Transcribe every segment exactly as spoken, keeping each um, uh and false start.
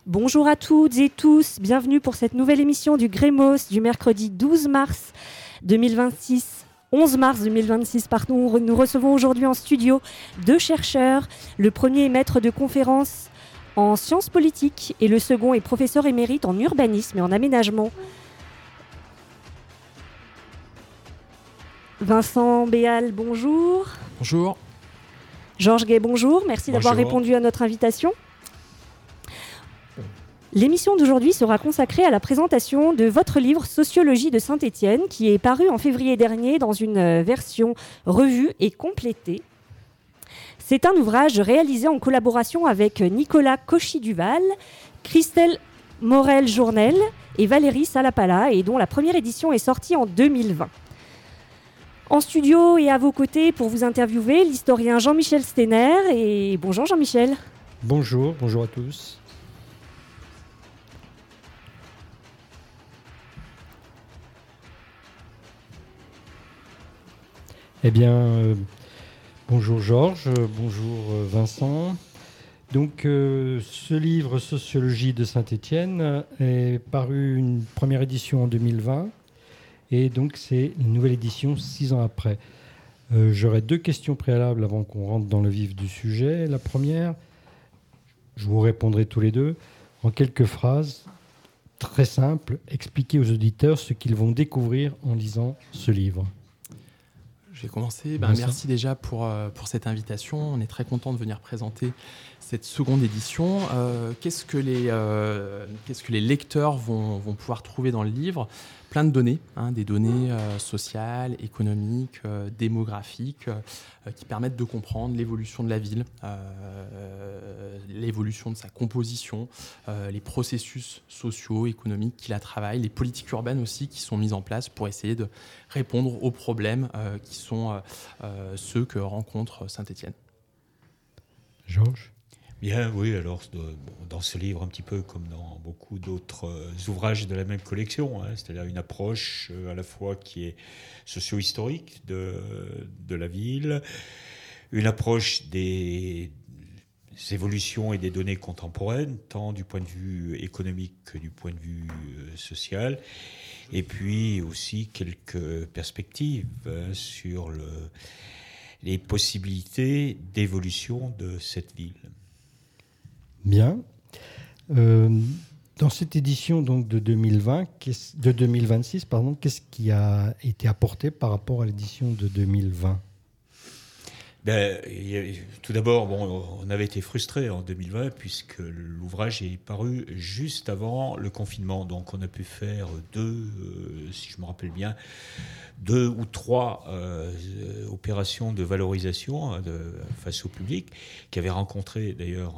Bonjour à toutes et tous, bienvenue pour cette nouvelle émission du Grémos du mercredi douze mars deux mille vingt-six. onze mars deux mille vingt-six, pardon. Nous recevons aujourd'hui en studio deux chercheurs. Le premier est maître de conférence en sciences politiques et le second est professeur émérite en urbanisme et en aménagement. Vincent Béal, bonjour. Bonjour. Georges Gay, bonjour. Merci Bonjour. d'avoir répondu à notre invitation. L'émission d'aujourd'hui sera consacrée à la présentation de votre livre Sociologie de Saint-Étienne, qui est paru en février dernier dans une version revue et complétée. C'est un ouvrage réalisé en collaboration avec Nicolas Cauchy-Duval, Christelle Morel-Journel et Valérie Salapala, et dont la première édition est sortie en deux mille vingt. En studio et à vos côtés pour vous interviewer, l'historien Jean-Michel Steiner. Et bonjour Jean-Michel. Bonjour, bonjour à tous. Eh bien, euh, bonjour Georges, euh, bonjour euh, Vincent. Donc, euh, ce livre Sociologie de Saint-Étienne est paru une première édition en deux mille vingt et donc c'est une nouvelle édition six ans après. Euh, j'aurais deux questions préalables avant qu'on rentre dans le vif du sujet. La première, je vous répondrai tous les deux en quelques phrases très simples. Expliquez aux auditeurs ce qu'ils vont découvrir en lisant ce livre. Je vais commencer. Ben, merci déjà pour, euh, pour cette invitation. On est très content de venir présenter cette seconde édition. Euh, qu'est-ce que les, euh, qu'est-ce que les lecteurs vont, vont pouvoir trouver dans le livre ? Plein de données, hein, des données euh, sociales, économiques, euh, démographiques, euh, qui permettent de comprendre l'évolution de la ville, euh, l'évolution de sa composition, euh, les processus sociaux, économiques qui la travaillent, les politiques urbaines aussi qui sont mises en place pour essayer de répondre aux problèmes euh, qui sont euh, euh, ceux que rencontre Saint-Étienne. Georges ? Bien, oui, alors dans ce livre, un petit peu comme dans beaucoup d'autres ouvrages de la même collection, hein, c'est-à-dire une approche à la fois qui est socio-historique de, de la ville, une approche des évolutions et des données contemporaines, tant du point de vue économique que du point de vue social, et puis aussi quelques perspectives hein, sur le, les possibilités d'évolution de cette ville. Bien. Euh, dans cette édition donc, de, deux mille vingt, de deux mille vingt-six, pardon, qu'est-ce qui a été apporté par rapport à l'édition de deux mille vingt ? Ben, tout d'abord, bon, on avait été frustrés en deux mille vingt puisque l'ouvrage est paru juste avant le confinement. Donc on a pu faire deux, euh, si je me rappelle bien, deux ou trois euh, opérations de valorisation hein, de, face au public, qui avaient rencontré d'ailleurs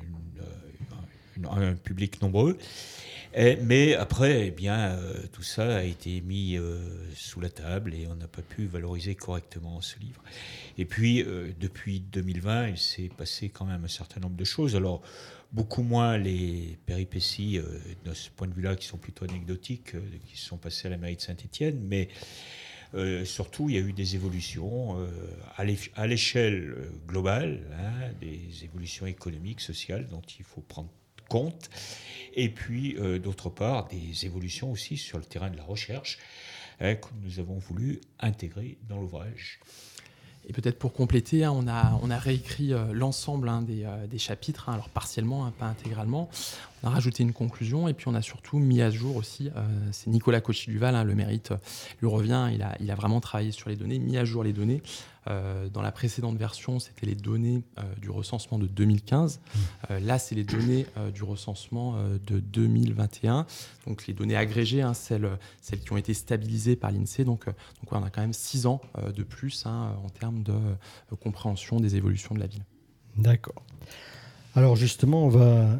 une, une, un public nombreux. Et, mais après, eh bien, euh, tout ça a été mis euh, sous la table et on n'a pas pu valoriser correctement ce livre. Et puis, euh, depuis deux mille vingt, il s'est passé quand même un certain nombre de choses. Alors, beaucoup moins les péripéties, euh, de ce point de vue-là, qui sont plutôt anecdotiques, euh, qui se sont passées à la mairie de Saint-Étienne, mais euh, surtout, il y a eu des évolutions euh, à l'échelle globale, hein, des évolutions économiques, sociales, dont il faut prendre compte. Et puis, euh, d'autre part, des évolutions aussi sur le terrain de la recherche hein, que nous avons voulu intégrer dans l'ouvrage. Et peut-être pour compléter, hein, on, a, on a réécrit euh, l'ensemble hein, des, euh, des chapitres, hein, alors partiellement, hein, pas intégralement. On a rajouté une conclusion et puis on a surtout mis à jour aussi, euh, c'est Nicolas Cauchy-Duval, hein, le mérite lui revient, il a, il a vraiment travaillé sur les données, mis à jour les données. Euh, dans la précédente version, c'était les données euh, du recensement de deux mille quinze. Euh, là, c'est les données euh, du recensement euh, de deux mille vingt et un. Donc, les données agrégées, hein, celles, celles qui ont été stabilisées par l'INSEE. Donc, euh, donc ouais, on a quand même six ans euh, de plus hein, en termes de euh, compréhension des évolutions de la ville. D'accord. Alors, justement, on va,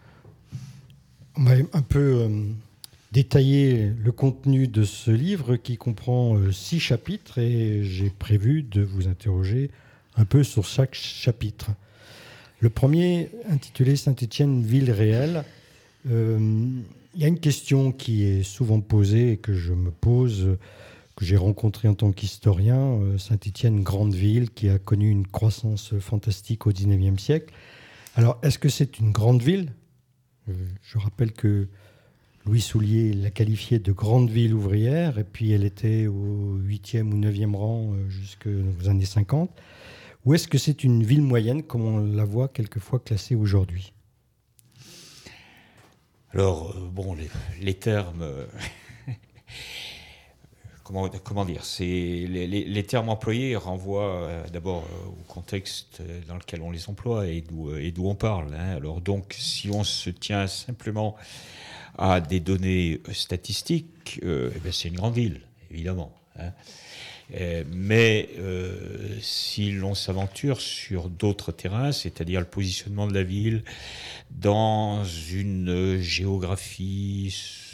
on va un peu euh, détailler le contenu de ce livre qui comprend euh, six chapitres et j'ai prévu de vous interroger un peu sur chaque chapitre. Le premier, intitulé Saint-Étienne, ville réelle. Euh, il y a une question qui est souvent posée et que je me pose, que j'ai rencontrée en tant qu'historien. Euh, Saint-Étienne, grande ville qui a connu une croissance fantastique au dix-neuvième siècle. Alors, est-ce que c'est une grande ville ? Euh, je rappelle que Louis Soulier l'a qualifiée de grande ville ouvrière, et puis elle était au huitième ou neuvième rang euh, jusqu'aux années cinquante. Ou est-ce que c'est une ville moyenne, comme on la voit quelquefois classée aujourd'hui ? Alors, euh, bon, les, les termes... Euh, comment, comment dire c'est, les, les, les termes employés renvoient euh, d'abord euh, au contexte dans lequel on les emploie et d'où, et d'où on parle. Hein. Alors donc, si on se tient simplement à des données statistiques, euh, eh bien, c'est une grande ville, évidemment. Hein. Euh, mais euh, si l'on s'aventure sur d'autres terrains, c'est-à-dire le positionnement de la ville dans une géographie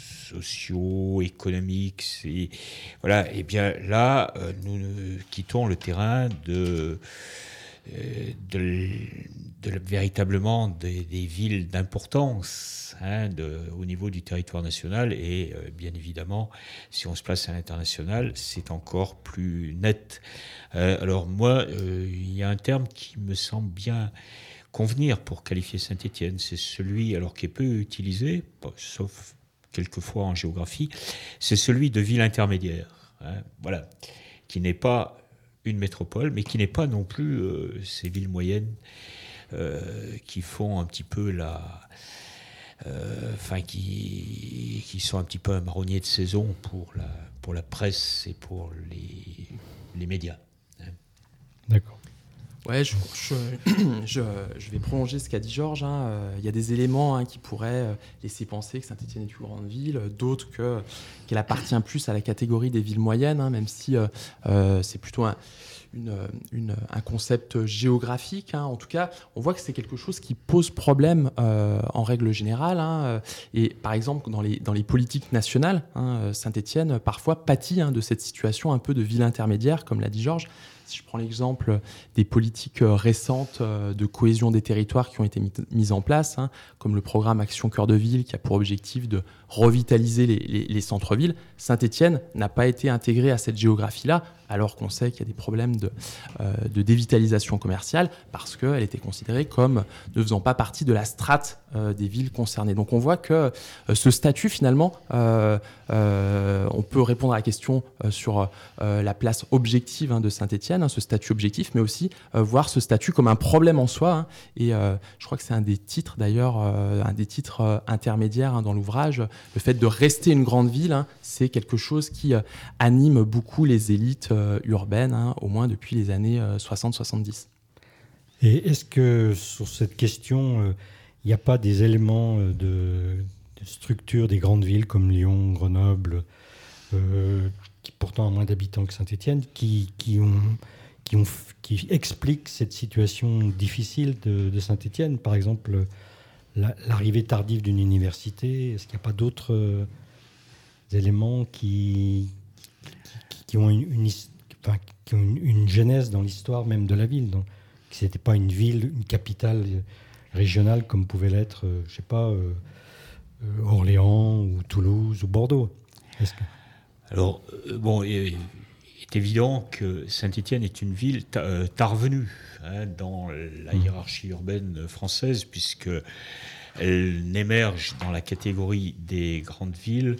socio-économique, c'est, voilà, et bien là, euh, nous, nous quittons le terrain de, euh, de, de véritablement des, des villes d'importance hein, de, au niveau du territoire national et euh, bien évidemment, si on se place à l'international, c'est encore plus net. Euh, alors moi, euh, il y a un terme qui me semble bien convenir pour qualifier Saint-Étienne, c'est celui, alors qui est peu utilisé, sauf quelquefois en géographie, c'est celui de ville intermédiaire, hein, voilà, qui n'est pas une métropole, mais qui n'est pas non plus euh, ces villes moyennes euh, qui font un petit peu la... Enfin, euh, qui, qui sont un petit peu un marronnier de saison pour la, pour la presse et pour les, les médias. Hein. D'accord. Ouais, je, je, je, je vais prolonger ce qu'a dit Georges. Il hein. euh, y a des éléments hein, qui pourraient laisser penser que Saint-Étienne est une grande ville, d'autres que, qu'elle appartient plus à la catégorie des villes moyennes, hein, même si euh, euh, c'est plutôt un, une, une, un concept géographique. Hein. En tout cas, on voit que c'est quelque chose qui pose problème euh, en règle générale. Hein. Et par exemple, dans les, dans les politiques nationales, hein, Saint-Étienne parfois pâtit hein, de cette situation un peu de ville intermédiaire, comme l'a dit Georges. Si je prends l'exemple des politiques récentes de cohésion des territoires qui ont été mises en place, hein, comme le programme Action Cœur de Ville qui a pour objectif de revitaliser les, les, les centres-villes, Saint-Étienne n'a pas été intégré à cette géographie-là, alors qu'on sait qu'il y a des problèmes de, euh, de dévitalisation commerciale, parce qu'elle était considérée comme ne faisant pas partie de la strate euh, des villes concernées. Donc on voit que euh, ce statut, finalement, euh, euh, on peut répondre à la question euh, sur euh, la place objective hein, de Saint-Étienne, hein, ce statut objectif, mais aussi euh, voir ce statut comme un problème en soi. Hein, et euh, je crois que c'est un des titres, d'ailleurs, euh, un des titres euh, intermédiaires hein, dans l'ouvrage. Le fait de rester une grande ville, hein, c'est quelque chose qui euh, anime beaucoup les élites euh, urbaines, hein, au moins depuis les années euh, soixante soixante-dix. Et est-ce que sur cette question, il euh, n'y a pas des éléments euh, de, de structure des grandes villes comme Lyon, Grenoble, euh, qui pourtant ont moins d'habitants que Saint-Étienne, qui, qui, ont, qui, ont, qui expliquent cette situation difficile de, de Saint-Étienne ? Par exemple, la, l'arrivée tardive d'une université, est-ce qu'il n'y a pas d'autres euh, éléments qui, qui, qui ont une, une, enfin, qui ont une, une genèse dans l'histoire même de la ville, donc, que ce n'était pas une ville, une capitale régionale comme pouvait l'être, euh, je ne sais pas, euh, euh, Orléans ou Toulouse ou Bordeaux. Est-ce que... Alors, euh, bon, il est évident que Saint-Étienne est une ville ta, euh, tard venue hein, dans la hiérarchie urbaine française, puisqu'elle n'émerge dans la catégorie des grandes villes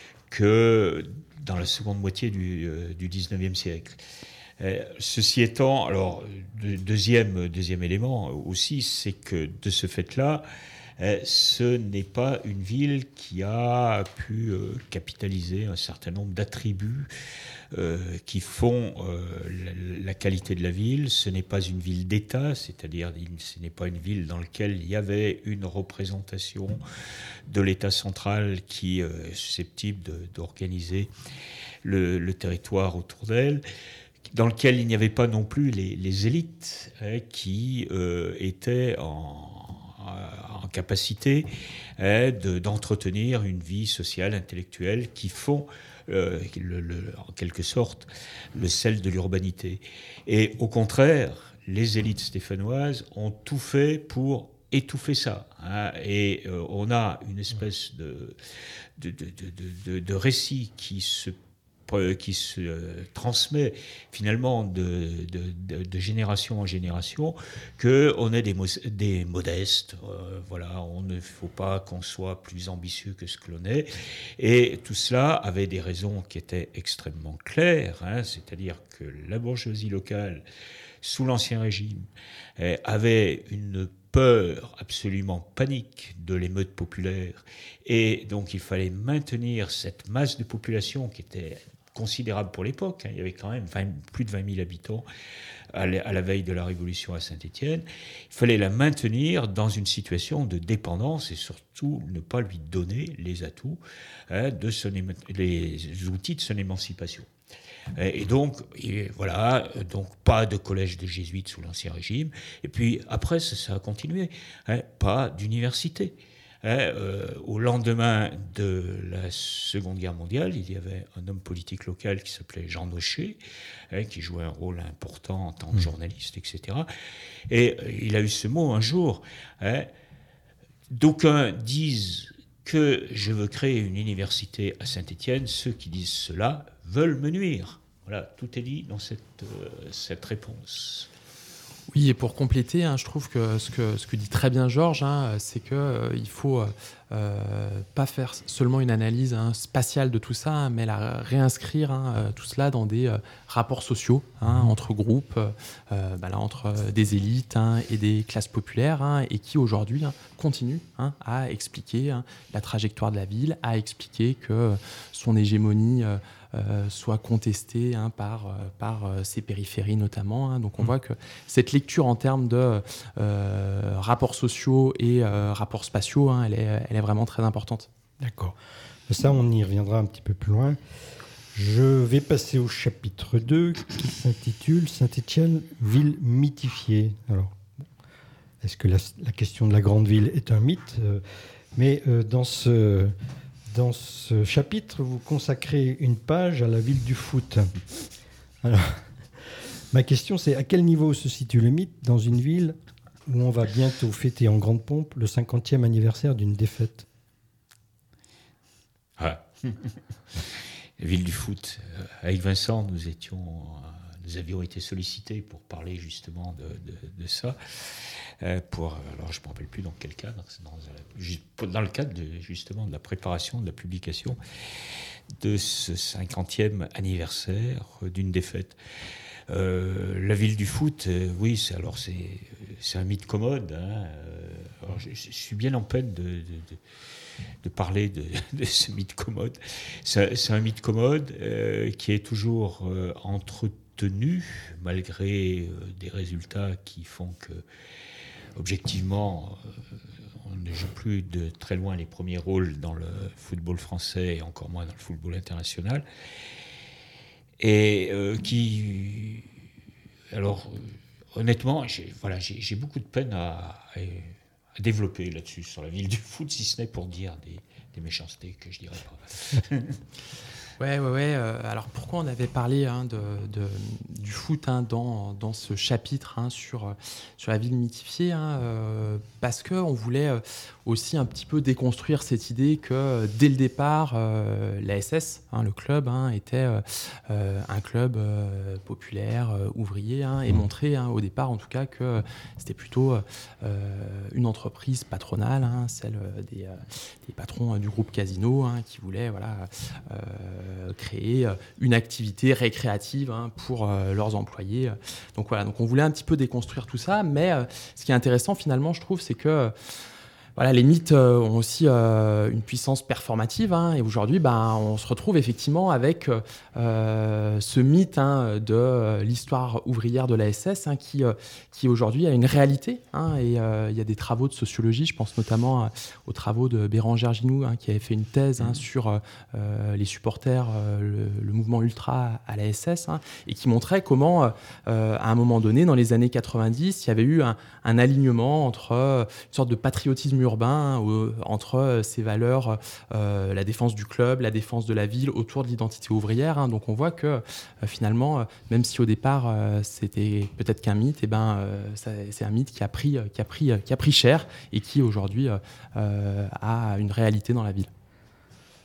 que dans la seconde moitié du, euh, du dix-neuvième siècle. Euh, ceci étant, alors, de, deuxième, deuxième élément aussi, c'est que de ce fait-là, euh, ce n'est pas une ville qui a pu euh, capitaliser un certain nombre d'attributs euh, qui font euh, la, la qualité de la ville. Ce n'est pas une ville d'État, c'est-à-dire ce n'est pas une ville dans laquelle il y avait une représentation de l'État central qui euh, est susceptible de, d'organiser le, le territoire autour d'elle, dans lequel il n'y avait pas non plus les, les élites hein, qui euh, étaient en, en capacité hein, de, d'entretenir une vie sociale, intellectuelle, qui font euh, le, le, en quelque sorte le sel de l'urbanité. Et au contraire, les élites stéphanoises ont tout fait pour étouffer ça. Hein, et euh, on a une espèce de, de, de, de, de, de récit qui se qui se euh, transmet finalement de, de, de, de génération en génération, qu'on est des, mo- des modestes. Euh, voilà, on ne faut pas qu'on soit plus ambitieux que ce que l'on est. Et tout cela avait des raisons qui étaient extrêmement claires, hein, c'est-à-dire que la bourgeoisie locale, sous l'Ancien Régime, eh, avait une peur absolument panique de l'émeute populaire, et donc il fallait maintenir cette masse de population qui était considérable pour l'époque, hein. Il y avait quand même vingt, plus de vingt mille habitants à la, à la veille de la Révolution à Saint-Étienne. Il fallait la maintenir dans une situation de dépendance et surtout ne pas lui donner les atouts, hein, de son éma- les outils de son émancipation. Et donc, et voilà, donc pas de collège de jésuites sous l'Ancien Régime. Et puis après, ça, ça a continué. Hein, pas d'université. Hein, euh, au lendemain de la Seconde Guerre mondiale, il y avait un homme politique local qui s'appelait Jean Nochet, hein, qui jouait un rôle important en tant que journaliste, et cetera. Et il a eu ce mot un jour. Hein, d'aucuns disent que je veux créer une université à Saint-Étienne. Ceux qui disent cela veulent me nuire. Voilà, tout est dit dans cette, euh, cette réponse. Oui, et pour compléter, hein, je trouve que ce, que ce que dit très bien Georges, hein, c'est qu'il euh, ne faut euh, pas faire seulement une analyse hein, spatiale de tout ça, hein, mais la réinscrire hein, tout cela dans des euh, rapports sociaux hein, entre groupes, euh, bah là, entre des élites hein, et des classes populaires, hein, et qui aujourd'hui hein, continuent hein, à expliquer hein, la trajectoire de la ville, à expliquer que son hégémonie euh, Euh, soit contesté hein, par, euh, par euh, ces périphéries notamment. Hein. Donc on mmh. voit que cette lecture en termes de euh, rapports sociaux et euh, rapports spatiaux, hein, elle, est, elle est vraiment très importante. D'accord. Ça, on y reviendra un petit peu plus loin. Je vais passer au chapitre deux qui s'intitule « Saint-Étienne, ville mythifiée ». Alors, est-ce que la, la question de la grande ville est un mythe ? euh, Mais euh, dans ce... Dans ce chapitre, vous consacrez une page à la ville du foot. Alors, ma question, c'est à quel niveau se situe le mythe dans une ville où on va bientôt fêter en grande pompe le cinquantième anniversaire d'une défaite ? Ah. La ville du foot. Avec Vincent, nous étions, nous avions été sollicités pour parler justement de, de, de ça. Pour, alors je ne me rappelle plus dans quel cadre, c'est dans, dans le cadre de, justement de la préparation, de la publication de ce cinquantième anniversaire d'une défaite. Euh, la ville du foot, euh, oui, c'est, alors c'est, c'est un mythe commode. Hein, alors je, je suis bien en peine de, de, de, de parler de, de ce mythe commode. C'est, c'est un mythe commode euh, qui est toujours euh, entretenu, malgré euh, des résultats qui font que objectivement, on ne joue plus de très loin les premiers rôles dans le football français et encore moins dans le football international. Et euh, qui... Alors, honnêtement, j'ai, voilà, j'ai, j'ai beaucoup de peine à, à développer là-dessus, sur la ville du foot, si ce n'est pour dire des, des méchancetés que je dirais pas. Ouais, ouais, ouais. Euh, alors pourquoi on avait parlé hein, de, de, du foot hein, dans, dans ce chapitre hein, sur, sur la ville mythifiée hein, euh, parce qu'on voulait euh, aussi un petit peu déconstruire cette idée que euh, dès le départ, euh, l'A S S, hein, le club, hein, était euh, un club euh, populaire, euh, ouvrier, hein, et montrer hein, au départ en tout cas que c'était plutôt euh, une entreprise patronale, hein, celle des, euh, des patrons euh, du groupe Casino hein, qui voulaient voilà, euh, créer une activité récréative hein, pour euh, leurs employés. Donc voilà, donc on voulait un petit peu déconstruire tout ça, mais euh, ce qui est intéressant finalement, je trouve, c'est que euh, voilà, les mythes euh, ont aussi euh, une puissance performative hein, et aujourd'hui, ben, on se retrouve effectivement avec euh, ce mythe hein, de euh, l'histoire ouvrière de l'A S S hein, qui, euh, qui aujourd'hui a une réalité hein, et euh, il y a des travaux de sociologie, je pense notamment euh, aux travaux de Bérengère Ginoux hein, qui avait fait une thèse hein, sur euh, les supporters, euh, le, le mouvement ultra à l'A S S hein, et qui montrait comment euh, à un moment donné, dans les années quatre-vingt-dix, il y avait eu un, un alignement entre euh, une sorte de patriotisme urbain euh, entre euh, ces valeurs, euh, la défense du club, la défense de la ville autour de l'identité ouvrière. Hein. Donc on voit que euh, finalement, euh, même si au départ euh, c'était peut-être qu'un mythe, et ben euh, ça, c'est un mythe qui a pris, qui a pris, qui a pris cher et qui aujourd'hui euh, euh, a une réalité dans la ville.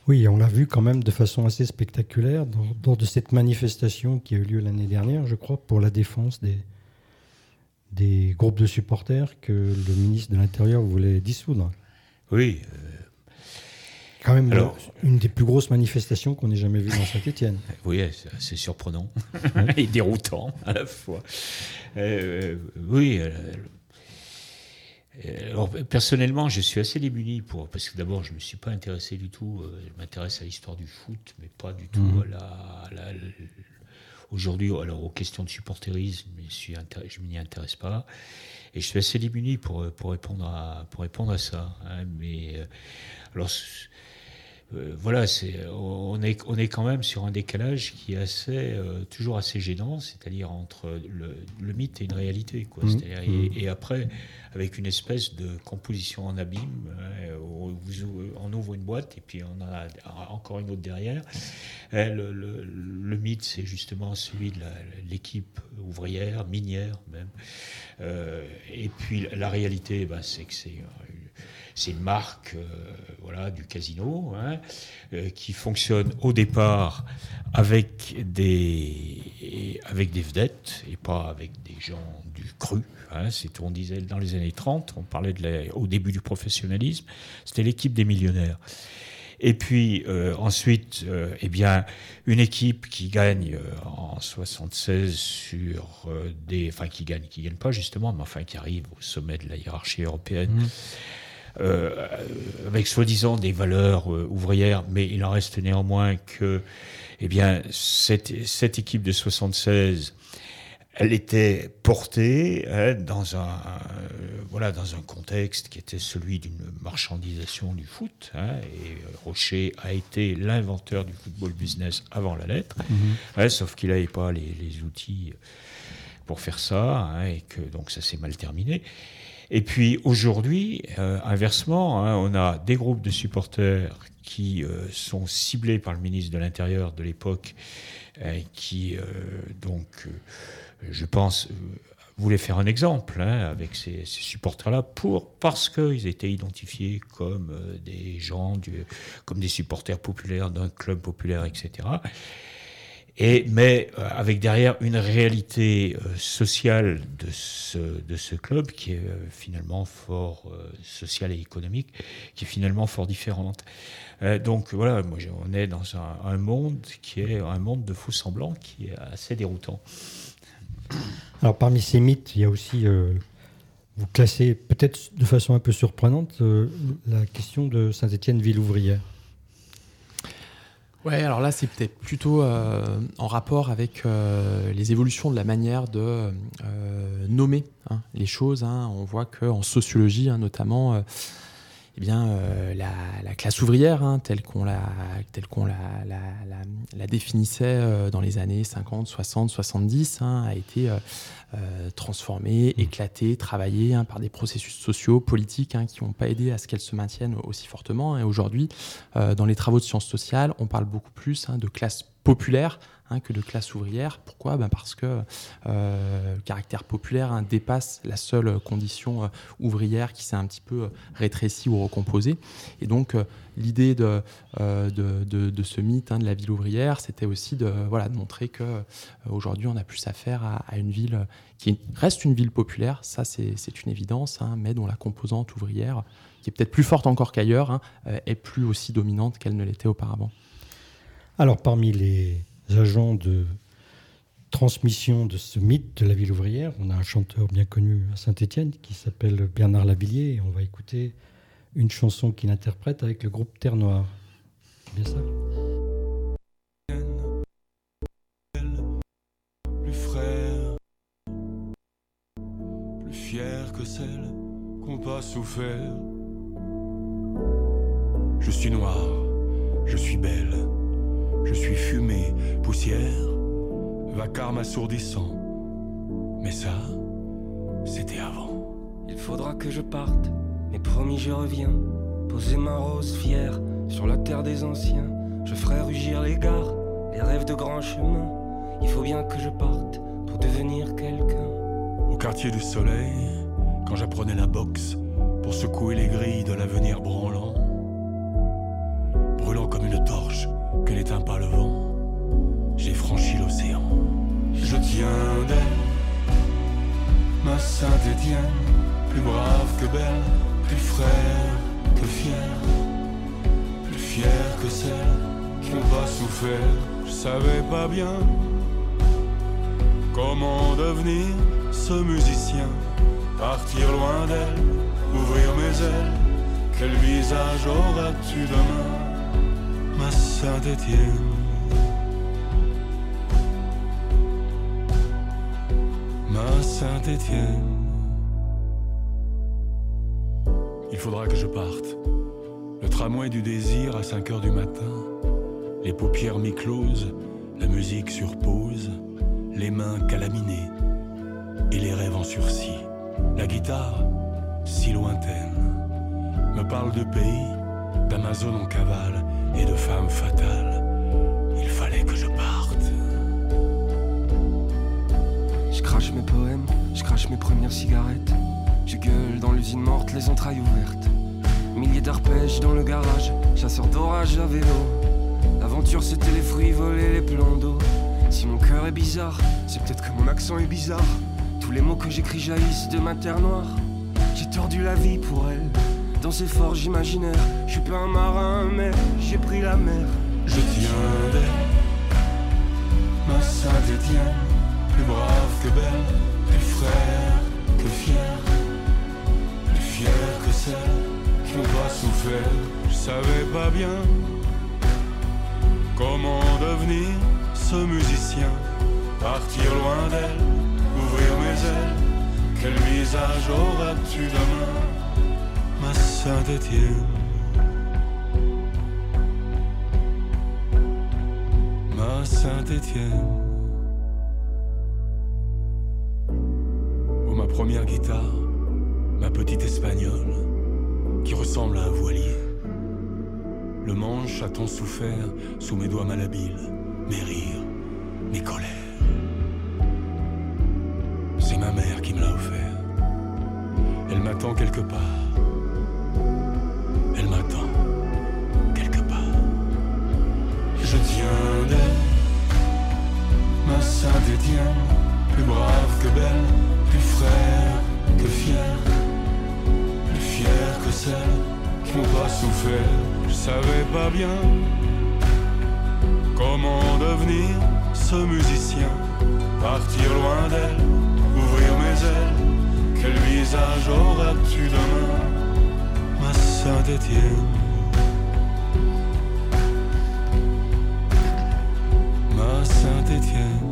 Oui, on l'a vu quand même de façon assez spectaculaire dans, lors de cette manifestation qui a eu lieu l'année dernière, je crois, pour la défense des, des groupes de supporters que le ministre de l'Intérieur voulait dissoudre. Oui. Euh... Quand même Alors, une des plus grosses manifestations qu'on ait jamais vues dans Saint-Étienne. Oui, c'est assez surprenant et déroutant à la fois. Euh, oui. Euh, Alors, personnellement, je suis assez démuni pour, parce que d'abord, je ne me suis pas intéressé du tout. Euh, je m'intéresse à l'histoire du foot, mais pas du tout mmh. à la, à la, aujourd'hui, alors aux questions de supporterisme, je ne m'y intéresse pas. Et je suis assez démuni pour, pour, répondre, à, pour répondre à ça. Hein, mais euh, alors. Euh, voilà, c'est, on, est, on est quand même sur un décalage qui est assez, euh, toujours assez gênant, c'est-à-dire entre le, le mythe et une réalité. Quoi. Mmh. C'est-à-dire, et, et après, avec une espèce de composition en abîme, hein, où vous, on ouvre une boîte et puis on en a encore une autre derrière. Hein, le, le, le mythe, c'est justement celui de la, l'équipe ouvrière, minière même. Euh, et puis la réalité, bah, c'est que c'est... C'est une marque euh, voilà, du casino hein, euh, qui fonctionne au départ avec des, avec des vedettes et pas avec des gens du cru. Hein, c'est, on disait dans les années trente, on parlait de la, au début du professionnalisme, c'était l'équipe des millionnaires. Et puis euh, ensuite, euh, eh bien, une équipe qui gagne euh, en soixante-seize sur euh, des, enfin qui gagne, qui gagne pas justement, mais enfin qui arrive au sommet de la hiérarchie européenne. Mmh. Euh, avec soi-disant des valeurs euh, ouvrières, mais il en reste néanmoins que, eh bien, cette, cette équipe de soixante-seize, elle était portée hein, dans un, euh, voilà, dans un contexte qui était celui d'une marchandisation du foot. Hein, et Rocher a été l'inventeur du football business avant la lettre, mm-hmm. hein, sauf qu'il n'avait pas les, les outils pour faire ça, hein, et que donc ça s'est mal terminé. Et puis aujourd'hui, euh, inversement, hein, on a des groupes de supporters qui euh, sont ciblés par le ministre de l'Intérieur de l'époque, euh, qui euh, donc, euh, je pense, euh, voulaient faire un exemple hein, avec ces, ces supporters-là, pour parce qu'ils étaient identifiés comme euh, des gens, du, comme des supporters populaires d'un club populaire, et cetera. Et, mais euh, avec derrière une réalité euh, sociale de ce, de ce club qui est euh, finalement fort euh, sociale et économique, qui est finalement fort différente. Euh, donc voilà, moi, on est dans un, un monde qui est un monde de faux semblants qui est assez déroutant. Alors parmi ces mythes, il y a aussi, euh, vous classez peut-être de façon un peu surprenante, euh, la question de Saint-Étienne ville ouvrière. Ouais, alors là, c'est peut-être plutôt euh, en rapport avec euh, les évolutions de la manière de euh, nommer hein, les choses. Hein. On voit qu'en sociologie, hein, notamment, euh, eh bien, euh, la, la classe ouvrière, hein, telle qu'on la, telle qu'on la, la, la, la définissait euh, dans les années cinquante, soixante, soixante-dix, hein, a été euh, euh, transformée, éclatée, travaillée hein, par des processus sociaux, politiques hein, qui n'ont pas aidé à ce qu'elle se maintienne aussi fortement. Et aujourd'hui, euh, dans les travaux de sciences sociales, on parle beaucoup plus hein, de classe populaire hein, que de classe ouvrière. Pourquoi ? Ben parce que euh, le caractère populaire hein, dépasse la seule condition euh, ouvrière qui s'est un petit peu euh, rétrécie ou recomposée. Et donc, euh, l'idée de, euh, de, de, de ce mythe hein, de la ville ouvrière, c'était aussi de, voilà, de montrer qu'aujourd'hui, euh, on a plus affaire à, à une ville qui reste une ville populaire, ça c'est, c'est une évidence, hein, mais dont la composante ouvrière, qui est peut-être plus forte encore qu'ailleurs, hein, euh, est plus aussi dominante qu'elle ne l'était auparavant. Alors, parmi les agents de transmission de ce mythe de la ville ouvrière, on a un chanteur bien connu à Saint-Étienne qui s'appelle Bernard Lavilliers, et on va écouter une chanson qu'il interprète avec le groupe Terre Noire. C'est bien ça ? Plus frère, plus fier que celle qu'on pas souffert. Je suis noir, je suis belle. Je suis fumée, poussière, vacarme assourdissant. Mais ça, c'était avant. Il faudra que je parte, mais promis je reviens. Poser ma rose fière sur la terre des anciens. Je ferai rugir les gares, les rêves de grands chemins. Il faut bien que je parte pour devenir quelqu'un. Au quartier du soleil, quand j'apprenais la boxe, pour secouer les grilles de l'avenir branlant. brûlant comme une torche que n'éteint pas le vent. J'ai franchi l'océan. Je tiens d'elle, ma Saint-Étienne, plus brave que belle, plus frère que fier, plus fier que celle qui n'ont pas souffert. Je savais pas bien comment devenir ce musicien, partir loin d'elle, ouvrir mes ailes. Quel visage auras-tu demain, ma Saint-Étienne? Ma Saint-Étienne. Il faudra que je parte. Le tramway du désir à cinq heures du matin. Les paupières mi-closes, la musique sur pause, les mains calaminées et les rêves en sursis. La guitare, si lointaine, me parle de pays, d'Amazon en cavale et de femmes fatales. Il fallait que je parte. Je crache mes poèmes, je crache mes premières cigarettes. Je gueule dans l'usine morte, les entrailles ouvertes. Milliers d'arpèges dans le garage, chasseur d'orage à vélo. L'aventure c'était les fruits volés, les plans d'eau. Si mon cœur est bizarre, c'est peut-être que mon accent est bizarre. Tous les mots que j'écris jaillissent de ma terre noire. J'ai tordu la vie pour elle, dans ces forges imaginaires. Je suis pas un marin mais j'ai pris la mer. Je tiens d'elle, ma Saint-Étienne, plus brave que belle, plus frère que fier, plus fier que celle qui n'ont pas souffert. Je savais pas bien comment devenir ce musicien, partir loin d'elle, ouvrir mes ailes. Quel visage auras-tu demain, ma Saint-Étienne? Ma Saint-Étienne. Oh, ma première guitare, ma petite espagnole, qui ressemble à un voilier. Le manche a tant souffert sous mes doigts malhabiles, mes rires, mes colères. C'est ma mère qui me l'a offert. Elle m'attend quelque part. Elle m'attend quelque part. Je tiens d'elle, ma Saint-Étienne, plus brave que belle, plus frère que fier, plus fier que celle qui n'ont pas souffert. Je savais pas bien comment devenir ce musicien, partir loin d'elle, ouvrir mes ailes. Quel visage auras-tu demain, ma Saint-Étienne? Ma Saint-Étienne.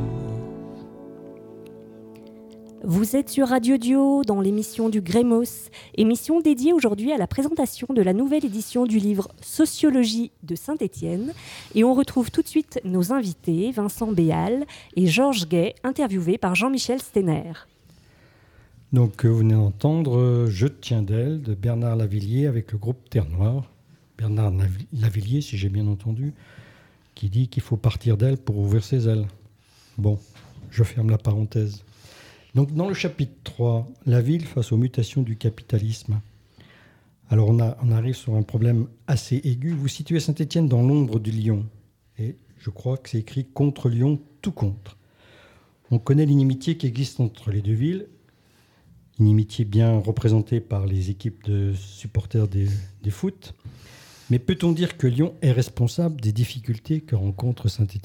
Vous êtes sur Radio Dio dans l'émission du Grémos, émission dédiée aujourd'hui à la présentation de la nouvelle édition du livre Sociologie de Saint-Étienne. Et on retrouve tout de suite nos invités, Vincent Béal et Georges Gay, interviewés par Jean-Michel Steiner. Donc vous venez d'entendre Je tiens d'elle de Bernard Lavilliers avec le groupe Terre Noire. Bernard Lavilliers, si j'ai bien entendu, qui dit qu'il faut partir d'elle pour ouvrir ses ailes. Bon, je ferme la parenthèse. Donc, dans le chapitre trois, la ville face aux mutations du capitalisme. Alors, on, a, on arrive sur un problème assez aigu. Vous situez Saint-Étienne dans l'ombre du lion. Et je crois que c'est écrit « Contre Lyon, tout contre ». On connaît l'inimitié qui existe entre les deux villes. Inimitié bien représentée par les équipes de supporters des, des foot. Mais peut-on dire que Lyon est responsable des difficultés que rencontre Saint-Étienne ?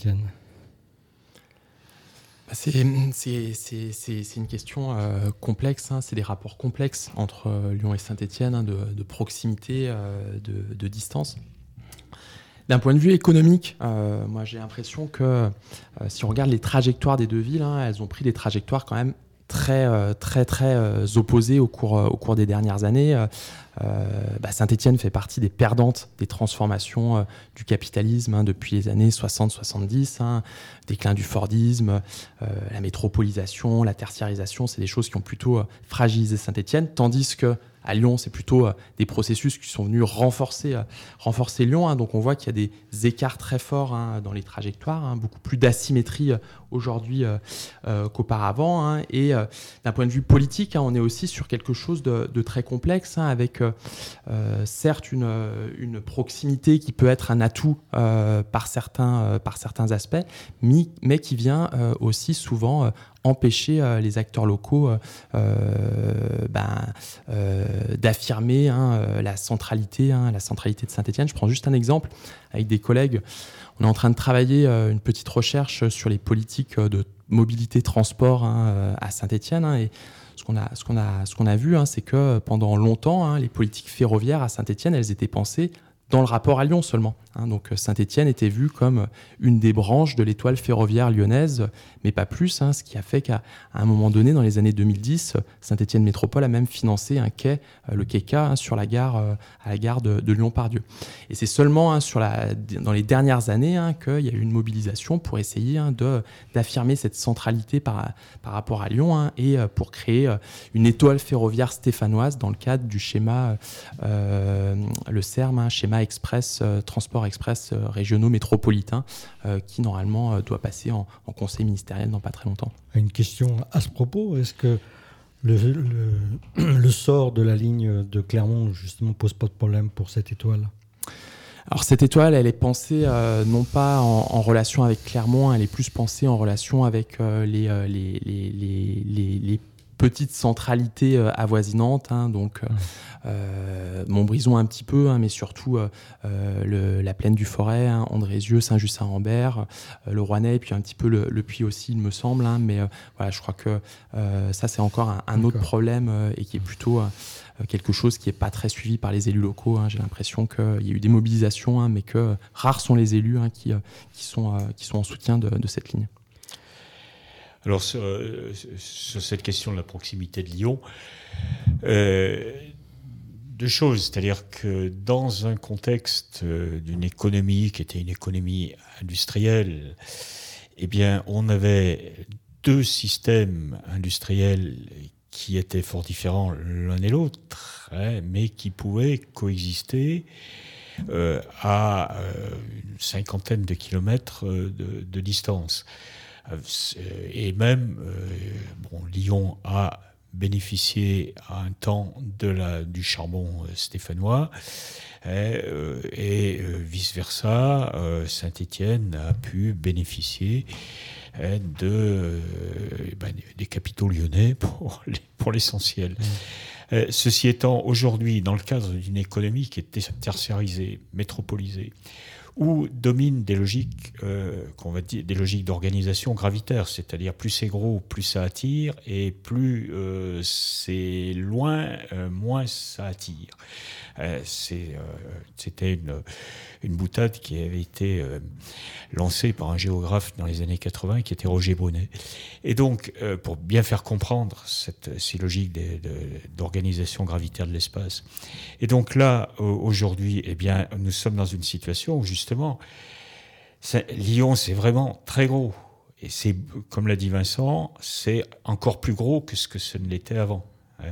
C'est, c'est, c'est, c'est, c'est une question euh, complexe, hein. C'est des rapports complexes entre euh, Lyon et Saint-Étienne, hein, de, de proximité, euh, de, de distance. D'un point de vue économique, euh, moi j'ai l'impression que euh, si on regarde les trajectoires des deux villes, hein, elles ont pris des trajectoires quand même très, euh, très, très euh, opposées au cours, euh, au cours des dernières années. Euh, bah Saint-Étienne fait partie des perdantes des transformations euh, du capitalisme, hein, depuis les années soixante soixante-dix, hein, déclin du Fordisme, euh, la métropolisation, la tertiarisation, c'est des choses qui ont plutôt euh, fragilisé Saint-Étienne, tandis que à Lyon, c'est plutôt euh, des processus qui sont venus renforcer, euh, renforcer Lyon. Hein. Donc on voit qu'il y a des écarts très forts hein, dans les trajectoires, hein, beaucoup plus d'asymétrie euh, aujourd'hui euh, euh, qu'auparavant. Hein. Et euh, d'un point de vue politique, hein, on est aussi sur quelque chose de, de très complexe, hein, avec euh, euh, certes une, une proximité qui peut être un atout euh, par, certains, euh, par certains aspects, mais, mais qui vient euh, aussi souvent euh, empêcher euh, les acteurs locaux euh, euh, ben, euh, d'affirmer hein, euh, la centralité, hein, la centralité de Saint-Étienne. Je prends juste un exemple avec des collègues. On est en train de travailler euh, une petite recherche sur les politiques de mobilité transport hein, à Saint-Étienne. Hein, et ce qu'on a, ce qu'on a, ce qu'on a vu, hein, c'est que pendant longtemps, hein, les politiques ferroviaires à Saint-Étienne, elles étaient pensées dans le rapport à Lyon seulement. Hein. Donc Saint-Étienne était vue comme une des branches de l'étoile ferroviaire lyonnaise, mais pas plus, hein, ce qui a fait qu'à un moment donné, dans les années deux mille dix, Saint-Étienne Métropole a même financé un quai, euh, le quai K, hein, sur la gare, euh, à la gare de, de Lyon-Pardieu. Et c'est seulement hein, sur la, dans les dernières années hein, qu'il y a eu une mobilisation pour essayer hein, de, d'affirmer cette centralité par, par rapport à Lyon hein, et euh, pour créer euh, une étoile ferroviaire stéphanoise dans le cadre du schéma, euh, le C E R M, hein, schéma express, euh, transport express euh, régionaux métropolitains, euh, qui normalement euh, doit passer en, en conseil ministériel dans pas très longtemps. Une question à ce propos, est-ce que le, le, le sort de la ligne de Clermont justement pose pas de problème pour cette étoile ? Alors cette étoile, elle est pensée euh, non pas en, en relation avec Clermont, elle est plus pensée en relation avec euh, les, euh, les, les, les, les, les petites centralités euh, avoisinantes, hein, donc euh, Montbrison un petit peu, hein, mais surtout euh, le, la plaine du Forêt, hein, Andrézieux, Saint-Just-Saint-Rambert, euh, le Rouennais, et puis un petit peu le, le Puy aussi, il me semble. Hein, mais euh, voilà, je crois que euh, ça, c'est encore un, un autre problème euh, et qui est plutôt euh, quelque chose qui n'est pas très suivi par les élus locaux. Hein. J'ai l'impression qu'il y a eu des mobilisations, hein, mais que euh, rares sont les élus hein, qui, euh, qui, sont, euh, qui sont en soutien de, de cette ligne. Alors, sur, sur cette question de la proximité de Lyon, euh, deux choses. C'est-à-dire que dans un contexte d'une économie qui était une économie industrielle, eh bien, on avait deux systèmes industriels qui étaient fort différents l'un et l'autre, hein, mais qui pouvaient coexister euh, à euh, une cinquantaine de kilomètres de, de distance. Et même, euh, bon, Lyon a bénéficié à un temps de la, du charbon stéphanois et, euh, et euh, vice-versa, euh, Saint-Étienne a pu bénéficier euh, de, euh, ben, des capitaux lyonnais pour, les, pour l'essentiel. Mmh. Euh, ceci étant, aujourd'hui, dans le cadre d'une économie qui est tertiarisée, métropolisée, où dominent des logiques, euh, qu'on va dire, des logiques d'organisation gravitaire, c'est-à-dire plus c'est gros, plus ça attire, et plus euh, c'est loin, euh, moins ça attire. Euh, c'est, euh, c'était une, une boutade qui avait été euh, lancée par un géographe dans les années quatre-vingts, qui était Roger Brunet. Et donc, euh, pour bien faire comprendre cette, ces logiques de, de, d'organisation gravitaire de l'espace. Et donc là, aujourd'hui, eh bien, nous sommes dans une situation où justement, ça, Lyon, c'est vraiment très gros. Et c'est, comme l'a dit Vincent, c'est encore plus gros que ce que ce ne l'était avant.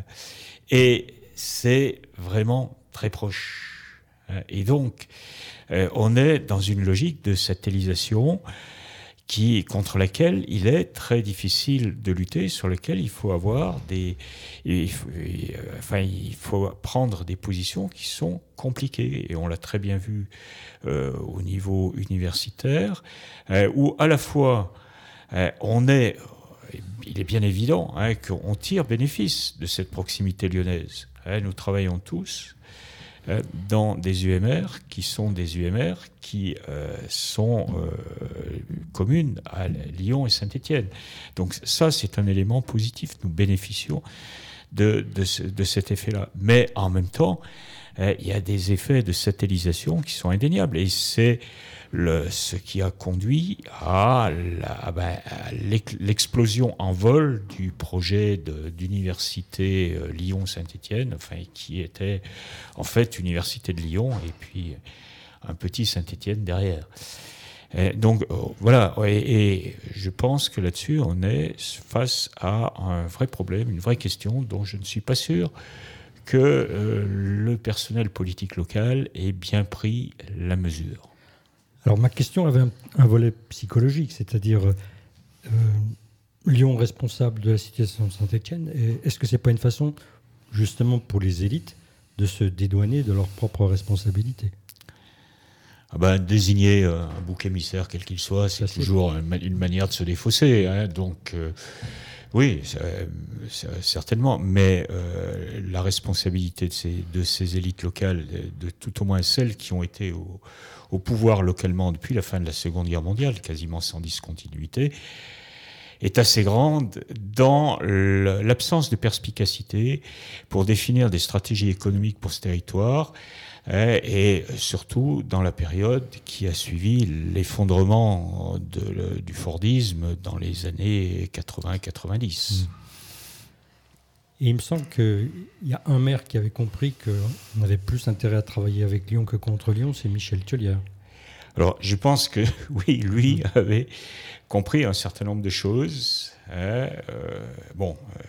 Et c'est vraiment très proche. Et donc, on est dans une logique de satellisation qui, contre laquelle il est très difficile de lutter, sur laquelle il faut avoir des, il faut, enfin, il faut prendre des positions qui sont compliquées. Et on l'a très bien vu euh, au niveau universitaire, euh, où à la fois euh, on est, il est bien évident hein, qu'on tire bénéfice de cette proximité lyonnaise. Hein, nous travaillons tous dans des U M R qui sont des U M R qui euh, sont euh, communes à Lyon et Saint-Étienne. Donc ça, c'est un élément positif. Nous bénéficions de, de, ce, de cet effet-là. Mais en même temps, euh, il y a des effets de satellisation qui sont indéniables. Et c'est le, ce qui a conduit à, la, ben, à l'explosion en vol du projet de, d'université euh, Lyon-Saint-Étienne, enfin, qui était en fait université de Lyon et puis un petit Saint-Étienne derrière. Et donc euh, voilà, et, et je pense que là-dessus, on est face à un vrai problème, une vraie question dont je ne suis pas sûr que euh, le personnel politique local ait bien pris la mesure. Alors ma question avait un, un volet psychologique, c'est-à-dire euh, Lyon responsable de la situation de Saint-Étienne, et est-ce que c'est pas une façon justement pour les élites de se dédouaner de leurs propres responsabilités? Ah ben, désigner euh, un bouc émissaire, quel qu'il soit, c'est Ça, toujours c'est... une, une manière de se défausser. Hein, donc, euh, oui, ça, ça, certainement. Mais euh, la responsabilité de ces, de ces élites locales, de, de tout au moins celles qui ont été au, au pouvoir localement depuis la fin de la Seconde Guerre mondiale, quasiment sans discontinuité, est assez grande dans l'absence de perspicacité pour définir des stratégies économiques pour ce territoire, et surtout dans la période qui a suivi l'effondrement de, du Fordisme dans les années quatre-vingts quatre-vingt-dix. Et il me semble qu'il y a un maire qui avait compris qu'on avait plus intérêt à travailler avec Lyon que contre Lyon, c'est Michel Thiollière. Alors, je pense que, oui, lui avait compris un certain nombre de choses. Hein, euh, bon, euh,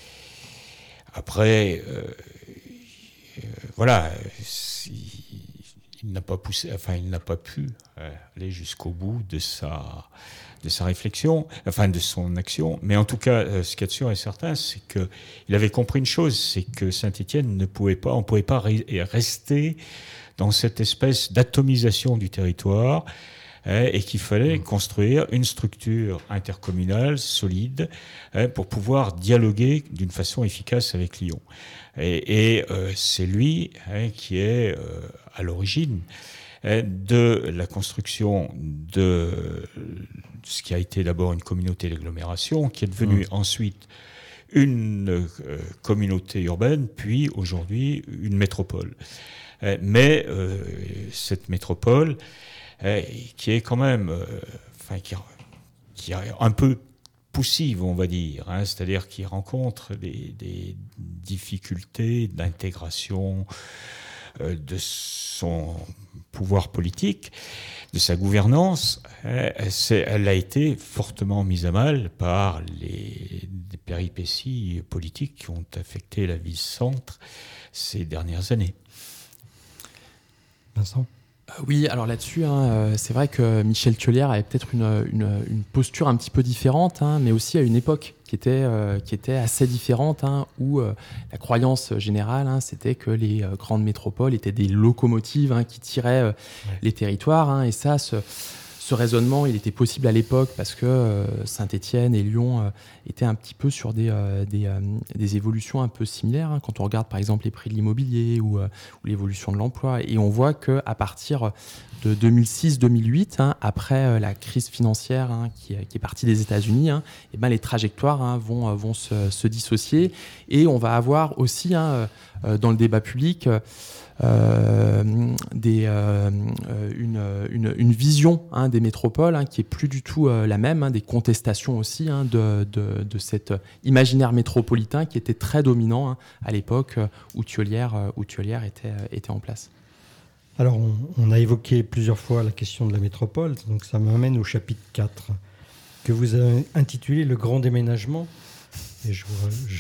après... Euh, Euh, voilà, il, il n'a pas poussé, enfin, il n'a pas pu euh, aller jusqu'au bout de sa, de sa réflexion, enfin, de son action. Mais en tout cas, euh, ce qu'il y a de sûr et certain, c'est qu'il avait compris une chose, c'est que Saint-Étienne ne pouvait pas, on ne pouvait pas rester dans cette espèce d'atomisation du territoire, hein, et qu'il fallait construire une structure intercommunale solide, hein, pour pouvoir dialoguer d'une façon efficace avec Lyon. Et, et euh, c'est lui, hein, qui est euh, à l'origine, hein, de la construction de ce qui a été d'abord une communauté d'agglomération, qui est devenue mmh. ensuite une euh, communauté urbaine, puis aujourd'hui une métropole. Euh, mais euh, cette métropole, euh, qui est quand même, euh, enfin, qui, qui est un peu poussive, on va dire, hein, c'est-à-dire qui rencontre des, des difficultés d'intégration euh, de son pouvoir politique, de sa gouvernance, euh, elle a été fortement mise à mal par les, les péripéties politiques qui ont affecté la ville-centre ces dernières années. Vincent ? Oui, alors là-dessus, hein, c'est vrai que Michel Thiollière avait peut-être une, une, une posture un petit peu différente, hein, mais aussi à une époque qui était, euh, qui était assez différente, hein, où euh, la croyance générale, hein, c'était que les euh, grandes métropoles étaient des locomotives, hein, qui tiraient euh, ouais. les territoires, hein, et ça, ce, ce raisonnement, il était possible à l'époque parce que euh, Saint-Étienne et Lyon euh, étaient un petit peu sur des, euh, des, euh, des évolutions un peu similaires, hein, quand on regarde par exemple les prix de l'immobilier ou, euh, ou l'évolution de l'emploi, et on voit qu'à partir de deux mille six deux mille huit, hein, après euh, la crise financière, hein, qui, qui est partie des États-Unis, hein, et ben les trajectoires, hein, vont, vont se, se dissocier, et on va avoir aussi, hein, euh, dans le débat public euh, Euh, des, euh, une, une, une vision, hein, des métropoles, hein, qui est plus du tout euh, la même, hein, des contestations aussi, hein, de, de, de cet imaginaire métropolitain qui était très dominant, hein, à l'époque euh, où Thiollière, euh, où Thiollière était, euh, était en place. Alors on, on a évoqué plusieurs fois la question de la métropole, donc ça m'amène au chapitre quatre que vous avez intitulé Le Grand Déménagement. Et je, je...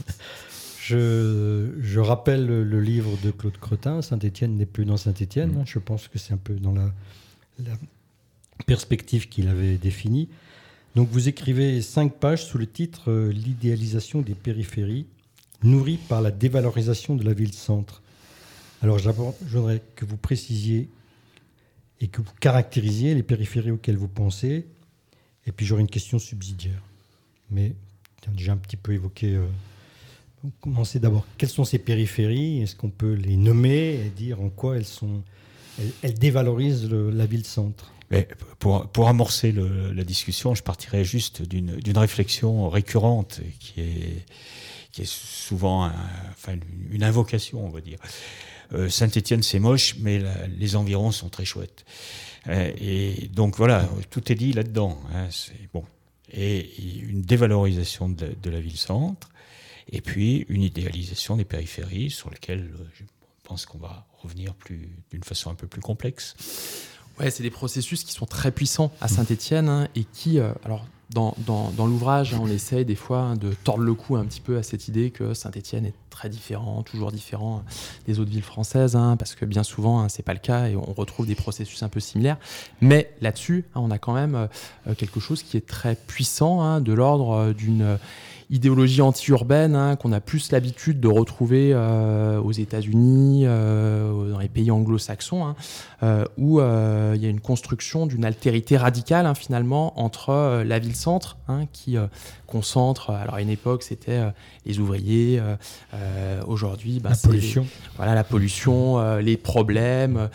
Je, je rappelle le livre de Claude Cretin, Saint-Étienne n'est plus dans Saint-Étienne. Mmh. Je pense que c'est un peu dans la, la perspective qu'il avait définie. Donc vous écrivez cinq pages sous le titre euh, « L'idéalisation des périphéries, nourrie par la dévalorisation de la ville-centre ». Alors je voudrais que vous précisiez et que vous caractérisiez les périphéries auxquelles vous pensez. Et puis j'aurai une question subsidiaire. Mais j'ai déjà un petit peu évoqué... Euh, Commencer d'abord, quelles sont ces périphéries? Est-ce qu'on peut les nommer et dire en quoi elles, sont, elles, elles dévalorisent le, la ville-centre? Mais pour, pour amorcer le, la discussion, je partirais juste d'une, d'une réflexion récurrente qui est, qui est souvent un, enfin, une invocation, on va dire. Euh, Saint-Étienne, c'est moche, mais la, les environs sont très chouettes. Euh, et donc voilà, tout est dit là-dedans. Hein, c'est, bon. Et, et une dévalorisation de la, de la ville-centre, et puis une idéalisation des périphéries sur lesquelles euh, je pense qu'on va revenir plus, d'une façon un peu plus complexe. Ouais, c'est des processus qui sont très puissants à Saint-Étienne, hein, et qui, euh, alors dans, dans, dans l'ouvrage, hein, on essaye des fois hein, de tordre le cou un petit peu à cette idée que Saint-Étienne est très différent, toujours différent des autres villes françaises, hein, parce que bien souvent, hein, c'est pas le cas et on retrouve des processus un peu similaires. Mais là-dessus, hein, on a quand même euh, quelque chose qui est très puissant, hein, de l'ordre euh, d'une euh, idéologie anti-urbaine hein, qu'on a plus l'habitude de retrouver euh, aux États-Unis, euh, dans les pays anglo-saxons, hein, euh, où euh, il y a une construction d'une altérité radicale hein, finalement entre euh, la ville-centre hein, qui euh, concentre. Alors à une époque, c'était euh, les ouvriers. Euh, euh, aujourd'hui, ben, la c'est pollution, les, voilà la pollution, euh, les problèmes,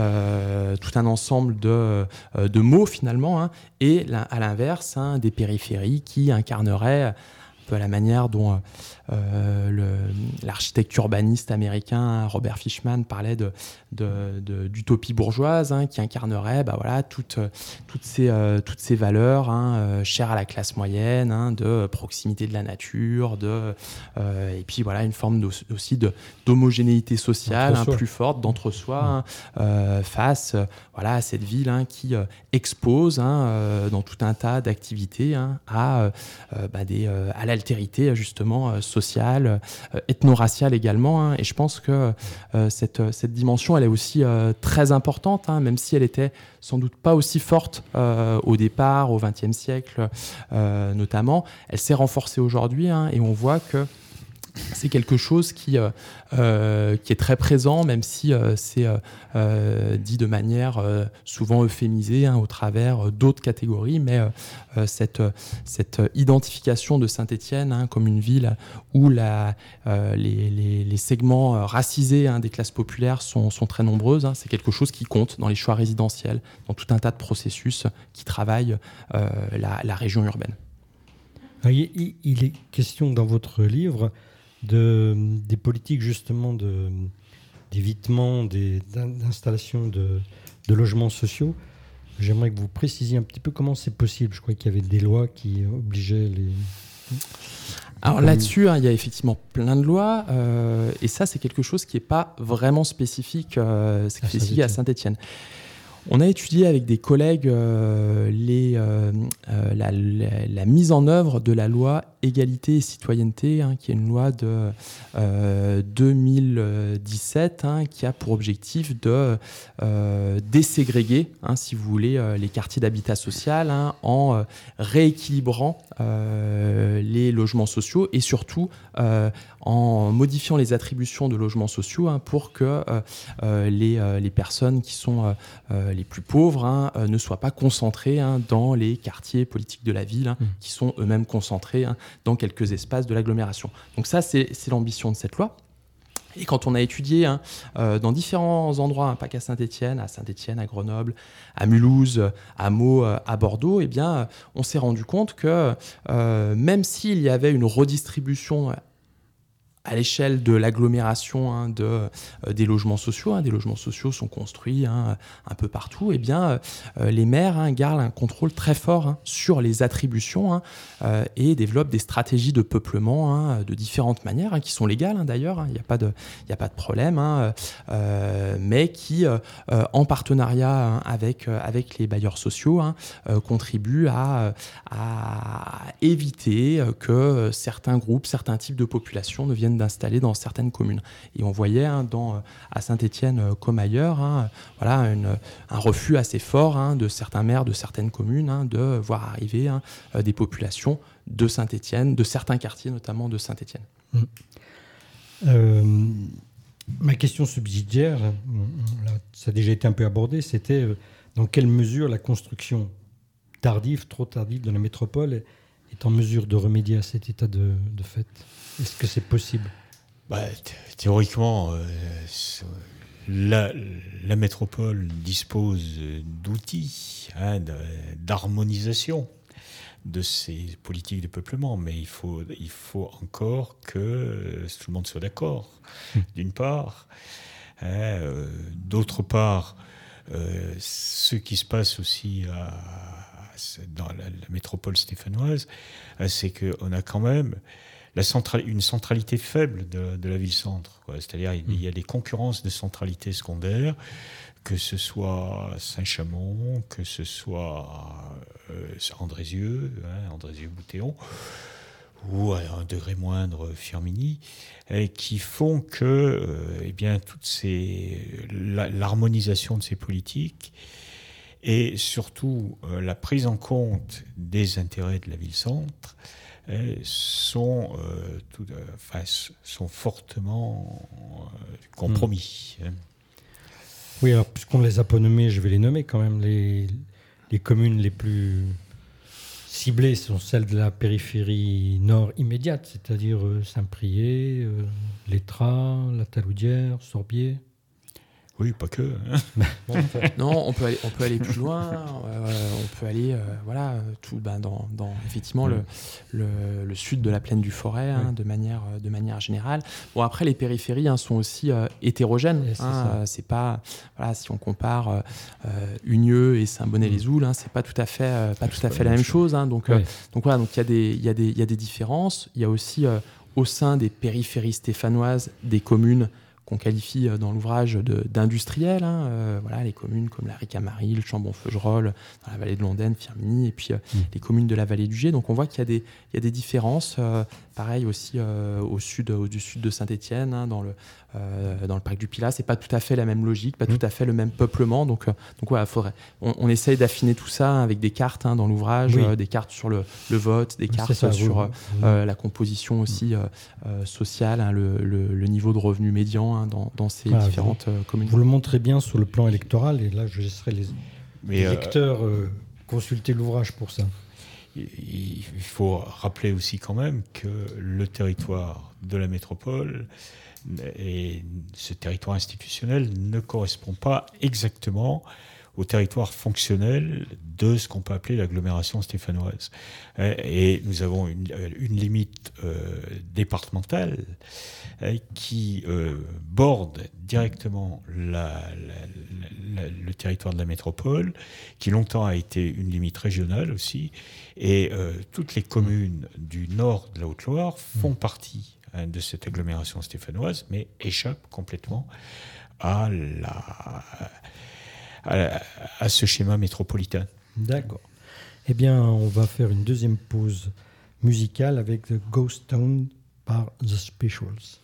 euh, tout un ensemble de euh, de mots finalement, hein, et à l'inverse, hein, des périphéries qui incarneraient un peu à la manière dont euh, le, l'architecte urbaniste américain Robert Fishman parlait de, de, de, d'utopie bourgeoise hein, qui incarnerait bah, voilà, toutes, toutes, ces, euh, toutes ces valeurs hein, euh, chères à la classe moyenne, hein, de proximité de la nature, de, euh, et puis voilà, une forme aussi de, d'homogénéité sociale hein, plus forte, d'entre-soi, hein, euh, face voilà, à cette ville hein, qui euh, expose hein, euh, dans tout un tas d'activités hein, à, euh, bah, des, euh, à l'altérité justement euh, sociale, euh, ethno-raciale également. Hein, et je pense que euh, cette, cette dimension, elle est aussi euh, très importante, hein, même si elle était sans doute pas aussi forte euh, au départ, au vingtième siècle euh, notamment. Elle s'est renforcée aujourd'hui hein, et on voit que c'est quelque chose qui, euh, euh, qui est très présent, même si euh, c'est euh, euh, dit de manière euh, souvent euphémisée hein, au travers d'autres catégories, mais euh, cette, cette identification de Saint-Étienne hein, comme une ville où la, euh, les, les, les segments racisés hein, des classes populaires sont, sont très nombreuses, hein, c'est quelque chose qui compte dans les choix résidentiels, dans tout un tas de processus qui travaillent euh, la, la région urbaine. Il, il est question dans votre livre De, des politiques justement de, d'évitement, des, d'installation de, de logements sociaux. J'aimerais que vous précisiez un petit peu comment c'est possible. Je crois qu'il y avait des lois qui obligeaient les... Alors là-dessus, hein, il y a effectivement plein de lois, euh, et ça c'est quelque chose qui n'est pas vraiment spécifique, euh, spécifique à Saint-Étienne. On a étudié avec des collègues euh, les, euh, euh, la, la, la mise en œuvre de la loi Égalité et Citoyenneté, hein, qui est une loi de euh, deux mille dix-sept, hein, qui a pour objectif de euh, déségréguer, hein, si vous voulez, euh, les quartiers d'habitat social hein, en euh, rééquilibrant euh, les logements sociaux et surtout euh, en modifiant les attributions de logements sociaux hein, pour que euh, euh, les, euh, les personnes qui sont euh, les plus pauvres hein, euh, ne soient pas concentrées hein, dans les quartiers politiques de la ville, hein, mmh. qui sont eux-mêmes concentrés hein, dans quelques espaces de l'agglomération. Donc ça, c'est, c'est l'ambition de cette loi. Et quand on a étudié hein, euh, dans différents endroits, hein, pas qu'à Saint-Étienne, à Saint-Étienne, à Grenoble, à Mulhouse, à Meaux, à Bordeaux, eh bien, on s'est rendu compte que euh, même s'il y avait une redistribution à l'échelle de l'agglomération hein, de, euh, des logements sociaux, hein, des logements sociaux sont construits hein, un peu partout, et eh bien, euh, les maires hein, gardent un contrôle très fort hein, sur les attributions hein, euh, et développent des stratégies de peuplement hein, de différentes manières, hein, qui sont légales hein, d'ailleurs, il hein, n'y a pas de, y a pas de problème, hein, euh, mais qui, euh, en partenariat hein, avec, euh, avec les bailleurs sociaux, hein, euh, contribuent à, à éviter que certains groupes, certains types de populations ne viennent d'installer dans certaines communes. Et on voyait hein, dans, à Saint-Étienne euh, comme ailleurs hein, voilà, une, un refus assez fort hein, de certains maires de certaines communes hein, de voir arriver hein, euh, des populations de Saint-Étienne, de certains quartiers notamment de Saint-Étienne. Mmh. Euh, ma question subsidiaire, là, ça a déjà été un peu abordé, c'était euh, dans quelle mesure la construction tardive, trop tardive de la métropole est, est en mesure de remédier à cet état de, de fait. Est-ce que c'est possible ? bah, th- Théoriquement, euh, la, la métropole dispose d'outils hein, de, d'harmonisation de ces politiques de peuplement, mais il faut, il faut encore que euh, tout le monde soit d'accord, mmh. d'une part. Hein, euh, d'autre part, euh, ce qui se passe aussi à, à, dans la, la métropole stéphanoise, c'est qu'on a quand même la central, une centralité faible de, de la ville-centre. Quoi. C'est-à-dire il, il y a des concurrences de centralité secondaire, que ce soit Saint-Chamond, que ce soit euh, Andrézieux, hein, Andrézieux-Boutéon, ou à un degré moindre Firminy, et qui font que euh, eh bien, toutes ces, la, l'harmonisation de ces politiques et surtout euh, la prise en compte des intérêts de la ville-centre eh, sont, euh, tout, euh, enfin, sont fortement euh, compromis. Mmh. Hein. Oui, alors puisqu'on les a pas nommés, je vais les nommer quand même. Les, les communes les plus ciblées sont celles de la périphérie nord immédiate, c'est-à-dire euh, Saint-Priest, euh, l'Étrat, la Taloudière, Sorbier. Oui, pas que. Hein. Non, on peut aller, on peut aller plus loin. Euh, on peut aller, euh, voilà, tout, ben, dans, dans effectivement le, le, le sud de la plaine du Forêt, hein, oui. de manière, de manière générale. Bon, après, les périphéries hein, sont aussi euh, hétérogènes. Et c'est, hein, euh, c'est pas, voilà, si on compare euh, Unieux et Saint-Bonnet-les-Oules, hein, c'est pas tout à fait, euh, pas tout à fait la même chose. Hein, donc, oui. euh, donc voilà, donc il y a des, il y a des, il y a des différences. Il y a aussi euh, au sein des périphéries stéphanoises des communes qu'on qualifie dans l'ouvrage de, d'industriels, hein, euh, voilà, les communes comme la Ricamarie, le Chambon-Feugerolles, dans la vallée de l'Ondaine, Firminy, et puis euh, mmh. les communes de la vallée du Gier. Donc on voit qu'il y a des, il y a des différences, euh, pareil aussi euh, au sud, au, du sud de Saint-Étienne, hein, dans, le, euh, dans le parc du Pilat, c'est pas tout à fait la même logique, pas mmh. tout à fait le même peuplement. Donc, euh, donc voilà, faudrait, on, on essaye d'affiner tout ça avec des cartes hein, dans l'ouvrage, oui. euh, des cartes sur le, le vote, des cartes ça, sur euh, oui. euh, la composition aussi euh, euh, sociale, hein, le, le, le niveau de revenu médian Dans, dans ces ah, différentes vous, euh, communes. Vous le montrez bien sur le plan électoral, et là je laisserai les, les euh, lecteurs euh, consulter l'ouvrage pour ça. Il faut rappeler aussi quand même que le territoire de la métropole et ce territoire institutionnel ne correspond pas exactement au territoire fonctionnel de ce qu'on peut appeler l'agglomération stéphanoise. Et nous avons une, une limite euh, départementale euh, qui euh, borde directement la, la, la, le territoire de la métropole, qui longtemps a été une limite régionale aussi, et euh, toutes les communes du nord de la Haute-Loire font partie hein, de cette agglomération stéphanoise, mais échappent complètement à la... À, à ce schéma métropolitain. D'accord. Eh bien, on va faire une deuxième pause musicale avec The Ghost Town par The Specials.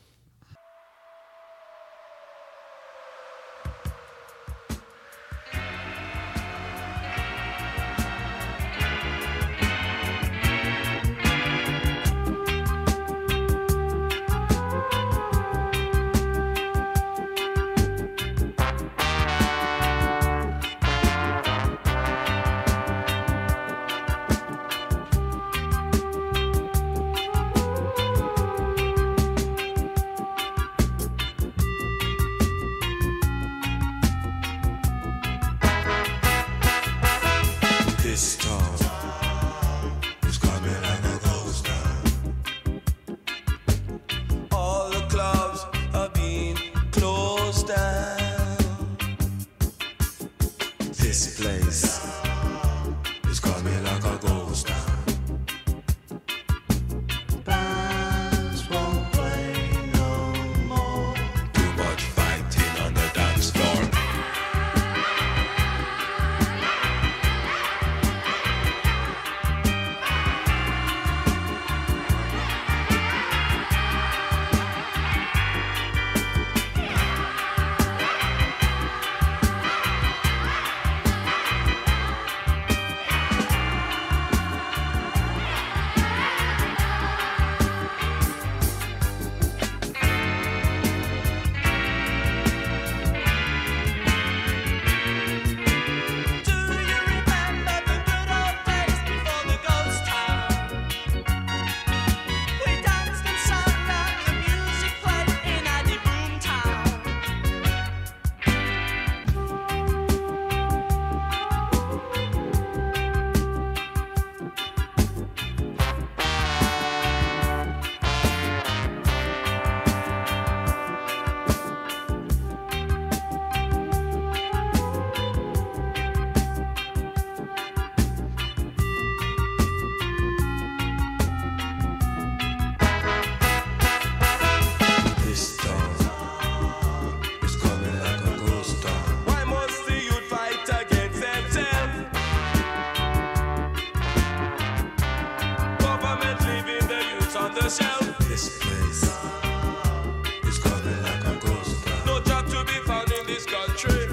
government leaving the youth on the shelf. This place is coming like a ghost town. No job to be found in this country.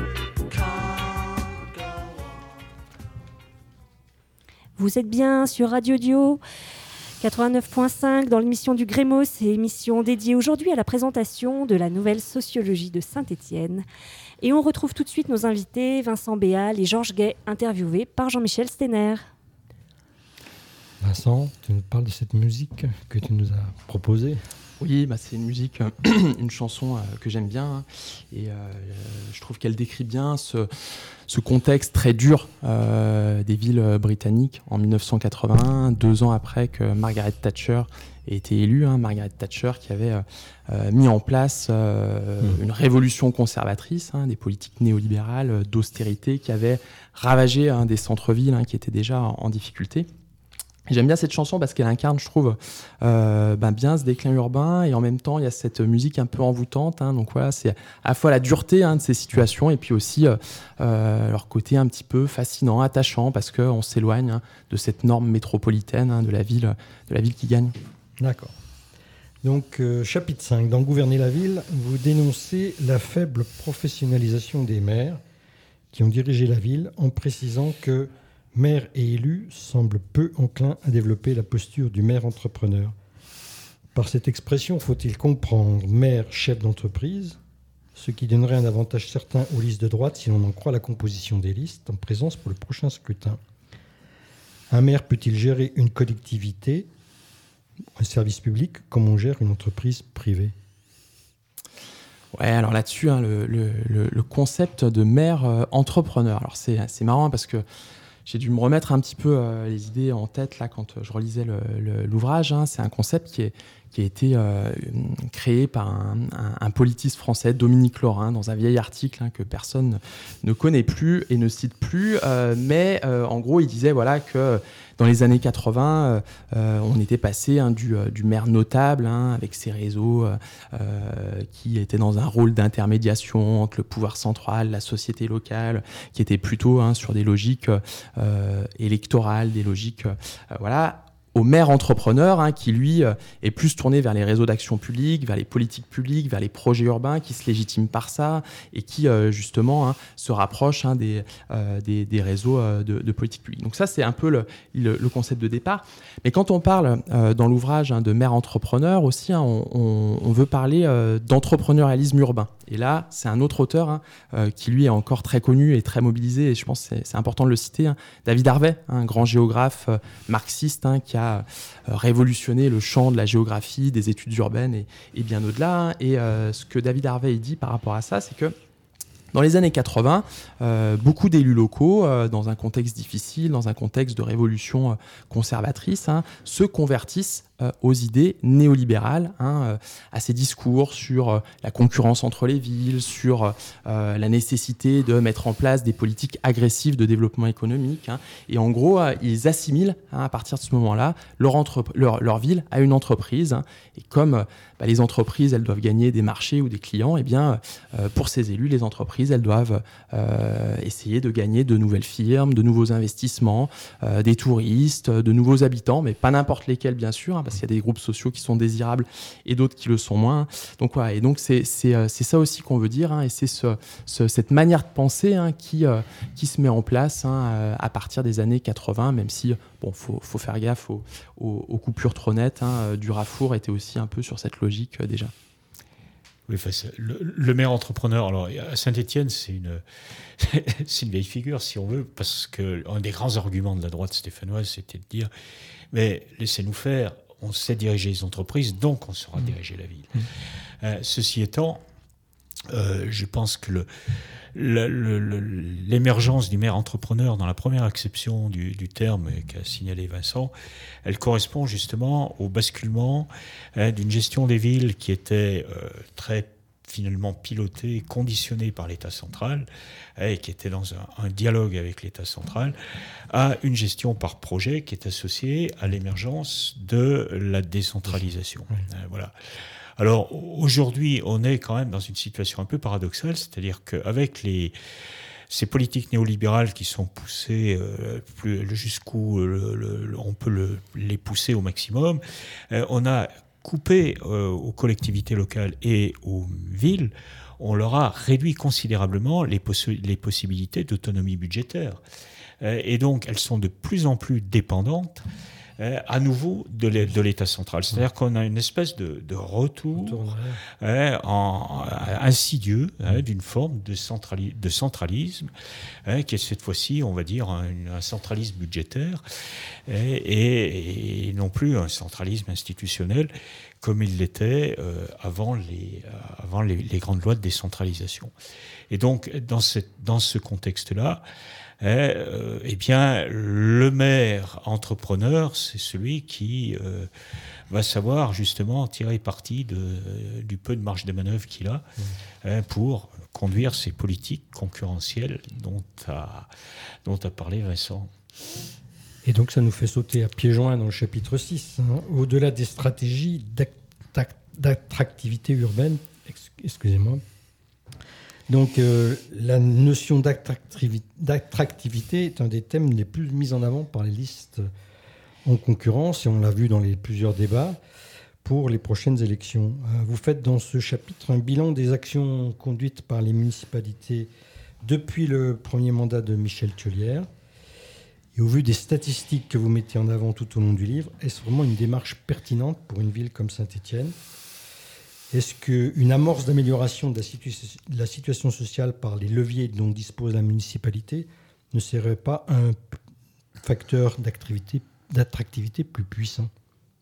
Vous êtes bien sur Radio Dio quatre-vingt-neuf point cinq dans l'émission du Grémos, émission dédiée aujourd'hui à la présentation de la nouvelle sociologie de Saint-Étienne. Et on retrouve tout de suite nos invités, Vincent Béal et Georges Gay, interviewés par Jean-Michel Stener. Vincent, tu nous parles de cette musique que tu nous as proposée. Oui, bah c'est une musique, une chanson euh, que j'aime bien, hein, et euh, je trouve qu'elle décrit bien ce, ce contexte très dur euh, des villes britanniques en dix-neuf cent quatre-vingt-un, deux ans après que Margaret Thatcher ait été élue, hein, Margaret Thatcher qui avait euh, mis en place euh, mmh. une révolution conservatrice, hein, des politiques néolibérales, d'austérité qui avaient ravagé hein, des centres-villes hein, qui étaient déjà en, en difficulté. J'aime bien cette chanson parce qu'elle incarne, je trouve, euh, ben bien ce déclin urbain, et en même temps, il y a cette musique un peu envoûtante. Hein, donc voilà, c'est à la fois la dureté hein, de ces situations et puis aussi euh, euh, leur côté un petit peu fascinant, attachant, parce qu'on s'éloigne hein, de cette norme métropolitaine hein, de la ville, de la ville qui gagne. D'accord. Donc, euh, chapitre cinq. Dans Gouverner la ville, vous dénoncez la faible professionnalisation des maires qui ont dirigé la ville en précisant que maires et élus semblent peu enclins à développer la posture du maire entrepreneur. Par cette expression, faut-il comprendre maire chef d'entreprise, ce qui donnerait un avantage certain aux listes de droite si l'on en croit la composition des listes en présence pour le prochain scrutin. Un maire peut-il gérer une collectivité, un service public, comme on gère une entreprise privée ? Ouais, alors là-dessus, hein, le, le, le concept de maire euh, entrepreneur, alors c'est, c'est marrant hein, parce que j'ai dû me remettre un petit peu euh, les idées en tête là quand je relisais le, le, l'ouvrage. Hein. C'est un concept qui, est, qui a été euh, créé par un, un, un politiste français, Dominique Lorin, dans un vieil article hein, que personne ne connaît plus et ne cite plus. Euh, mais euh, en gros, il disait voilà, que dans les années quatre-vingts, euh, on était passé hein, du, du maire notable hein, avec ses réseaux euh, qui étaient dans un rôle d'intermédiation entre le pouvoir central, la société locale, qui était plutôt hein, sur des logiques euh, électorales, des logiques euh, voilà. Au maire entrepreneur hein, qui, lui, euh, est plus tourné vers les réseaux d'action publique, vers les politiques publiques, vers les projets urbains, qui se légitime par ça et qui, euh, justement, hein, se rapproche hein, des, euh, des, des réseaux euh, de, de politique publique. Donc ça, c'est un peu le, le, le concept de départ. Mais quand on parle euh, dans l'ouvrage hein, de maire entrepreneur aussi, hein, on, on, on veut parler euh, d'entrepreneurialisme urbain. Et là, c'est un autre auteur hein, euh, qui, lui, est encore très connu et très mobilisé, et je pense que c'est, c'est important de le citer, hein, David Harvey, hein, un grand géographe euh, marxiste hein, qui a euh, révolutionné le champ de la géographie, des études urbaines et, et bien au-delà. Hein. Et euh, ce que David Harvey dit par rapport à ça, c'est que dans les années quatre-vingts, euh, beaucoup d'élus locaux, euh, dans un contexte difficile, dans un contexte de révolution euh, conservatrice, hein, se convertissent euh, aux idées néolibérales, hein, euh, à ces discours sur euh, la concurrence entre les villes, sur euh, la nécessité de mettre en place des politiques agressives de développement économique. Hein, et en gros, euh, ils assimilent, hein, à partir de ce moment-là, leur, entre- leur, leur ville à une entreprise. Hein, et comme euh, bah, les entreprises, elles doivent gagner des marchés ou des clients, et bien, euh, pour ces élus, les entreprises, elles doivent euh, essayer de gagner de nouvelles firmes, de nouveaux investissements, euh, des touristes, de nouveaux habitants, mais pas n'importe lesquels, bien sûr, hein, parce qu'il y a des groupes sociaux qui sont désirables et d'autres qui le sont moins. Donc voilà, et donc c'est, c'est, c'est ça aussi qu'on veut dire, hein, et c'est ce, ce, cette manière de penser hein, qui, euh, qui se met en place hein, à partir des années quatre-vingts, même si, bon, faut, faut faire gaffe aux, aux, aux coupures trop nettes. Hein, Durafour était aussi un peu sur cette logique euh, déjà. Oui, enfin, le, le maire entrepreneur, alors à Saint-Étienne, c'est une, c'est une vieille figure, si on veut, parce qu'un des grands arguments de la droite stéphanoise, c'était de dire, mais laissez-nous faire, on sait diriger les entreprises, donc on saura mmh. diriger la ville. Mmh. Euh, ceci étant, euh, je pense que le, le, le, le, l'émergence du maire entrepreneur dans la première acception du, du terme qu'a signalé Vincent, elle correspond justement au basculement hein, d'une gestion des villes qui était euh, très finalement pilotée, conditionnée par l'État central, et qui était dans un, un dialogue avec l'État central, à une gestion par projet qui est associée à l'émergence de la décentralisation. Oui. Euh, voilà. Alors aujourd'hui, on est quand même dans une situation un peu paradoxale, c'est-à-dire qu'avec les, ces politiques néolibérales qui sont poussées euh, plus, jusqu'où le, le, on peut le, les pousser au maximum, euh, on a coupé euh, aux collectivités locales et aux villes, on leur a réduit considérablement les, possi- les possibilités d'autonomie budgétaire. Euh, et donc, elles sont de plus en plus dépendantes Euh, à nouveau de, l'é- de l'État central. C'est-à-dire qu'on a une espèce de, de retour euh, en, en, insidieux hein, d'une forme de, centrali- de centralisme, hein, qui est cette fois-ci, on va dire, un, un centralisme budgétaire et, et, et non plus un centralisme institutionnel comme il l'était euh, avant, les, euh, avant les, les grandes lois de décentralisation. Et donc, dans, cette, dans ce contexte-là, Euh, eh bien, le maire entrepreneur, c'est celui qui euh, va savoir justement tirer parti de, euh, du peu de marge de manœuvre qu'il a mmh. hein, pour conduire ces politiques concurrentielles dont a, dont a parlé Vincent. Et donc, ça nous fait sauter à pieds joints dans le chapitre six. Hein, au-delà des stratégies d'attractivité urbaine, excusez-moi, donc, euh, la notion d'attractivité, d'attractivité est un des thèmes les plus mis en avant par les listes en concurrence, et on l'a vu dans les plusieurs débats, pour les prochaines élections. Euh, vous faites dans ce chapitre un bilan des actions conduites par les municipalités depuis le premier mandat de Michel Thiollière. Et au vu des statistiques que vous mettez en avant tout au long du livre, est-ce vraiment une démarche pertinente pour une ville comme Saint-Étienne ? Est-ce qu'une amorce d'amélioration de la, situ- de la situation sociale par les leviers dont dispose la municipalité ne serait pas un p- facteur d'activité, d'attractivité plus puissant ?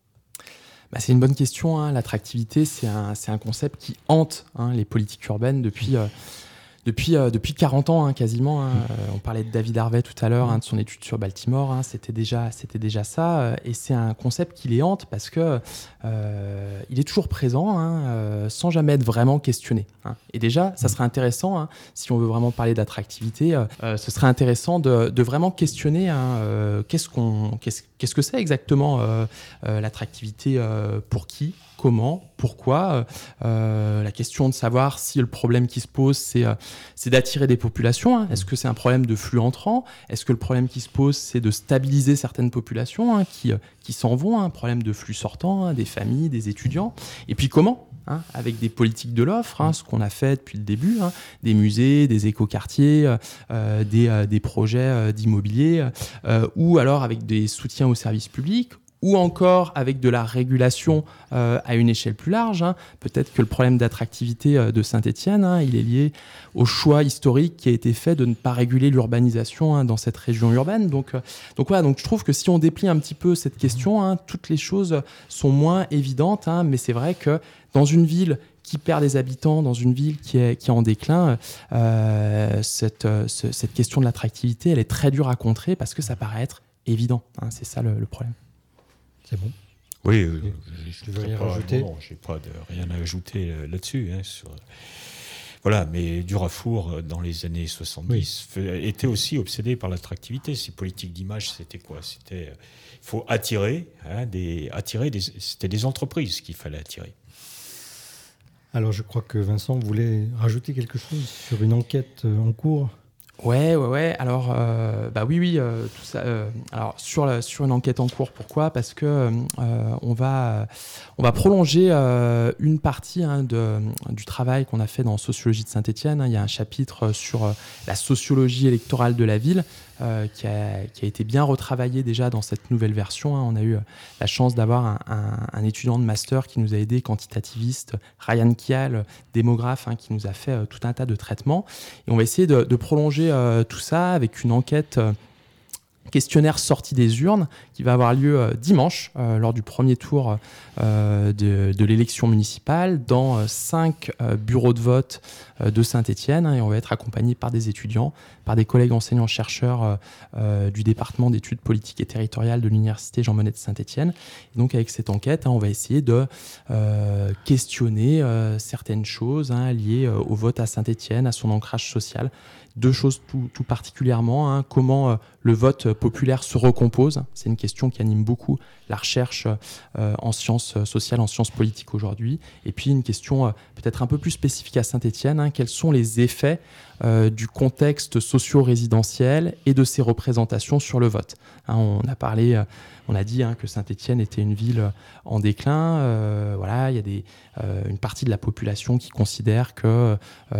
Bah, c'est une bonne question. Hein. L'attractivité, c'est un, c'est un concept qui hante hein, les politiques urbaines depuis... Euh, Depuis, euh, depuis quarante ans, hein, quasiment. Hein. Euh, on parlait de David Harvey tout à l'heure, hein, de son étude sur Baltimore. Hein. C'était déjà, c'était déjà ça. Euh, et c'est un concept qui les hante parce que euh, il est toujours présent, hein, euh, sans jamais être vraiment questionné. Hein. Et déjà, ça serait intéressant, hein, si on veut vraiment parler d'attractivité, euh, euh, ce serait intéressant de, de vraiment questionner hein, euh, qu'est-ce, qu'on, qu'est-ce, qu'est-ce que c'est exactement euh, euh, l'attractivité euh, pour qui ? Comment, pourquoi, euh, la question de savoir si le problème qui se pose, c'est, euh, c'est d'attirer des populations. Hein. Est-ce que c'est un problème de flux entrant ? Est-ce que le problème qui se pose, c'est de stabiliser certaines populations hein, qui, qui s'en vont ? Un hein, problème de flux sortant, hein, des familles, des étudiants. Et puis comment ? Hein, avec des politiques de l'offre, hein, ce qu'on a fait depuis le début, hein, des musées, des écoquartiers, euh, des, euh, des projets euh, d'immobilier, euh, ou alors avec des soutiens aux services publics, ou encore avec de la régulation euh, à une échelle plus large. Hein. Peut-être que le problème d'attractivité euh, de Saint-Étienne, hein, il est lié au choix historique qui a été fait de ne pas réguler l'urbanisation hein, dans cette région urbaine. Donc, euh, donc voilà, donc je trouve que si on déplie un petit peu cette question, hein, toutes les choses sont moins évidentes, hein, mais c'est vrai que dans une ville qui perd des habitants, dans une ville qui est, qui est en déclin, euh, cette, euh, ce, cette question de l'attractivité, elle est très dure à contrer parce que ça paraît être évident. Hein, c'est ça le, le problème. C'est bon. Oui, euh, je ne veux rien rajouter. Non, je n'ai pas de, rien à ajouter là-dessus. Hein, sur... Voilà, mais Durafour, dans les années soixante-dix, oui. était aussi obsédé par l'attractivité. Ces politiques d'image, c'était quoi ? C'était, il faut attirer, hein, des, attirer des, c'était des entreprises qu'il fallait attirer. Alors, je crois que Vincent voulait rajouter quelque chose sur une enquête en cours. Ouais, ouais, ouais. Alors, euh, bah oui, oui, euh, tout ça. Euh, alors, sur, la, sur une enquête en cours, pourquoi ? Parce que euh, on va, on va prolonger euh, une partie hein, de, du travail qu'on a fait dans Sociologie de Saint-Étienne. Hein. Il y a un chapitre sur euh, la sociologie électorale de la ville euh, qui, a, qui a été bien retravaillé déjà dans cette nouvelle version. Hein. On a eu la chance d'avoir un, un, un étudiant de master qui nous a aidé, quantitativiste, Ryan Kial, démographe, hein, qui nous a fait euh, tout un tas de traitements. Et on va essayer de, de prolonger Euh, tout ça avec une enquête euh, questionnaire sortie des urnes qui va avoir lieu euh, dimanche euh, lors du premier tour euh, de, de l'élection municipale dans euh, cinq euh, bureaux de vote euh, de Saint-Étienne hein, et on va être accompagné par des étudiants, par des collègues enseignants-chercheurs euh, euh, du département d'études politiques et territoriales de l'université Jean Monnet de Saint-Étienne. Et donc avec cette enquête, hein, on va essayer de euh, questionner euh, certaines choses hein, liées euh, au vote à Saint-Étienne, à son ancrage social. Deux choses tout, tout particulièrement, hein, comment euh, le vote populaire se recompose. C'est une question qui anime beaucoup la recherche euh, en sciences sociales, en sciences politiques aujourd'hui. Et puis une question euh, peut-être un peu plus spécifique à Saint-Étienne, hein, quels sont les effets euh, du contexte socio-résidentiel et de ses représentations sur le vote. Hein, on a parlé, euh, on a dit hein, que Saint-Étienne était une ville en déclin. Euh, voilà, il y a des, euh, une partie de la population qui considère que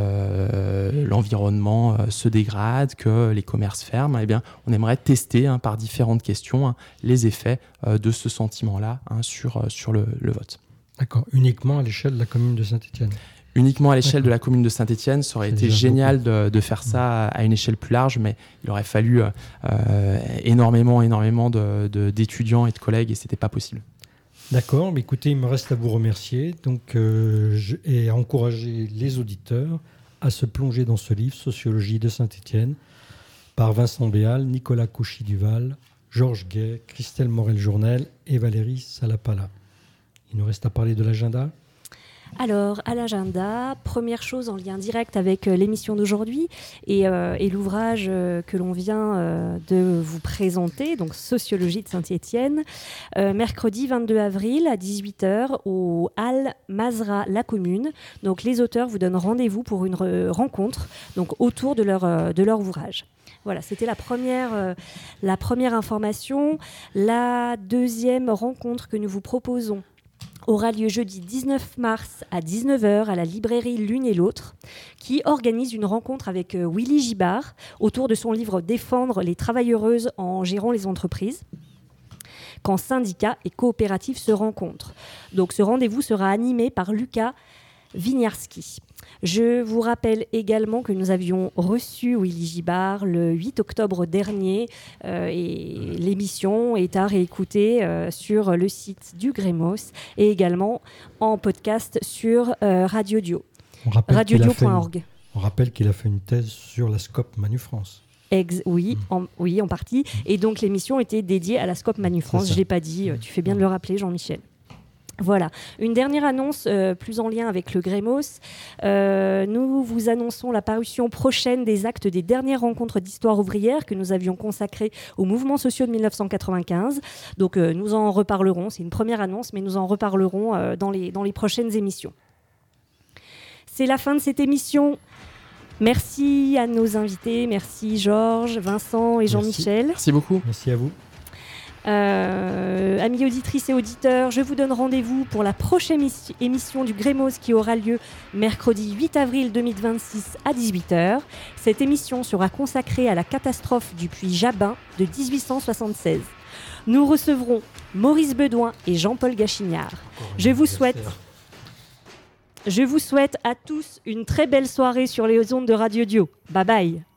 euh, l'environnement euh, se dégrade, que les commerces ferment. Eh bien, on aimerait tester hein, par différentes questions hein, les effets euh, de ce sentiment-là hein, sur, euh, sur le, le vote. D'accord, uniquement à l'échelle de la commune de Saint-Étienne. Uniquement à l'échelle D'accord. de la commune de Saint-Étienne, ça aurait C'est été déjà génial de, de faire ça à une échelle plus large, mais il aurait fallu euh, énormément, énormément de, de, d'étudiants et de collègues et c'était pas possible. D'accord, mais écoutez, il me reste à vous remercier donc, euh, je, et à encourager les auditeurs à se plonger dans ce livre, Sociologie de Saint-Étienne, par Vincent Béal, Nicolas Cauchy-Duval, Georges Gay, Christelle Morel-Journel et Valérie Salapala. Il nous reste à parler de l'agenda. Alors, à l'agenda, première chose en lien direct avec euh, l'émission d'aujourd'hui et, euh, et l'ouvrage euh, que l'on vient euh, de vous présenter, donc Sociologie de Saint-Étienne, euh, mercredi vingt-deux avril à dix-huit heures au Hall Mazra La Commune. Donc, les auteurs vous donnent rendez-vous pour une re- rencontre donc, autour de leur, euh, de leur ouvrage. Voilà, c'était la première, euh, la première information. La deuxième rencontre que nous vous proposons aura lieu jeudi dix-neuf mars à dix-neuf heures à la librairie L'Une et l'Autre, qui organise une rencontre avec euh, Willy Gibard autour de son livre « Défendre les travailleuses en gérant les entreprises », quand syndicats et coopératives se rencontrent. Donc ce rendez-vous sera animé par Lucas Winiarski. Je vous rappelle également que nous avions reçu Willy Gibard le huit octobre dernier euh, et l'émission est à réécouter euh, sur le site du Grémos et également en podcast sur euh, Radio Dio, radio dio point org. On rappelle qu'il a fait une thèse sur la SCOP Manu France. Ex- oui, mmh. en, oui, en partie. Et donc l'émission était dédiée à la SCOP Manu France. Je ne l'ai pas dit, tu fais bien de le rappeler, Jean-Michel. Voilà, une dernière annonce euh, plus en lien avec le Grémos. Euh, nous vous annonçons la parution prochaine des actes des dernières rencontres d'histoire ouvrière que nous avions consacrées aux mouvements sociaux de dix-neuf cent quatre-vingt-quinze. Donc euh, nous en reparlerons, c'est une première annonce, mais nous en reparlerons euh, dans les, dans les prochaines émissions. C'est la fin de cette émission. Merci à nos invités, merci Georges, Vincent et Jean-Michel. Merci beaucoup. Merci à vous. Euh, amis auditrices et auditeurs, je vous donne rendez-vous pour la prochaine émi- émission du Grémos qui aura lieu mercredi huit avril deux mille vingt-six à dix-huit heures. Cette émission sera consacrée à la catastrophe du puits Jabin de dix-huit cent soixante-seize. Nous recevrons Maurice Bedouin et Jean-Paul Gachignard. Je vous souhaite, je vous souhaite à tous une très belle soirée sur les ondes de Radio Dio. Bye bye.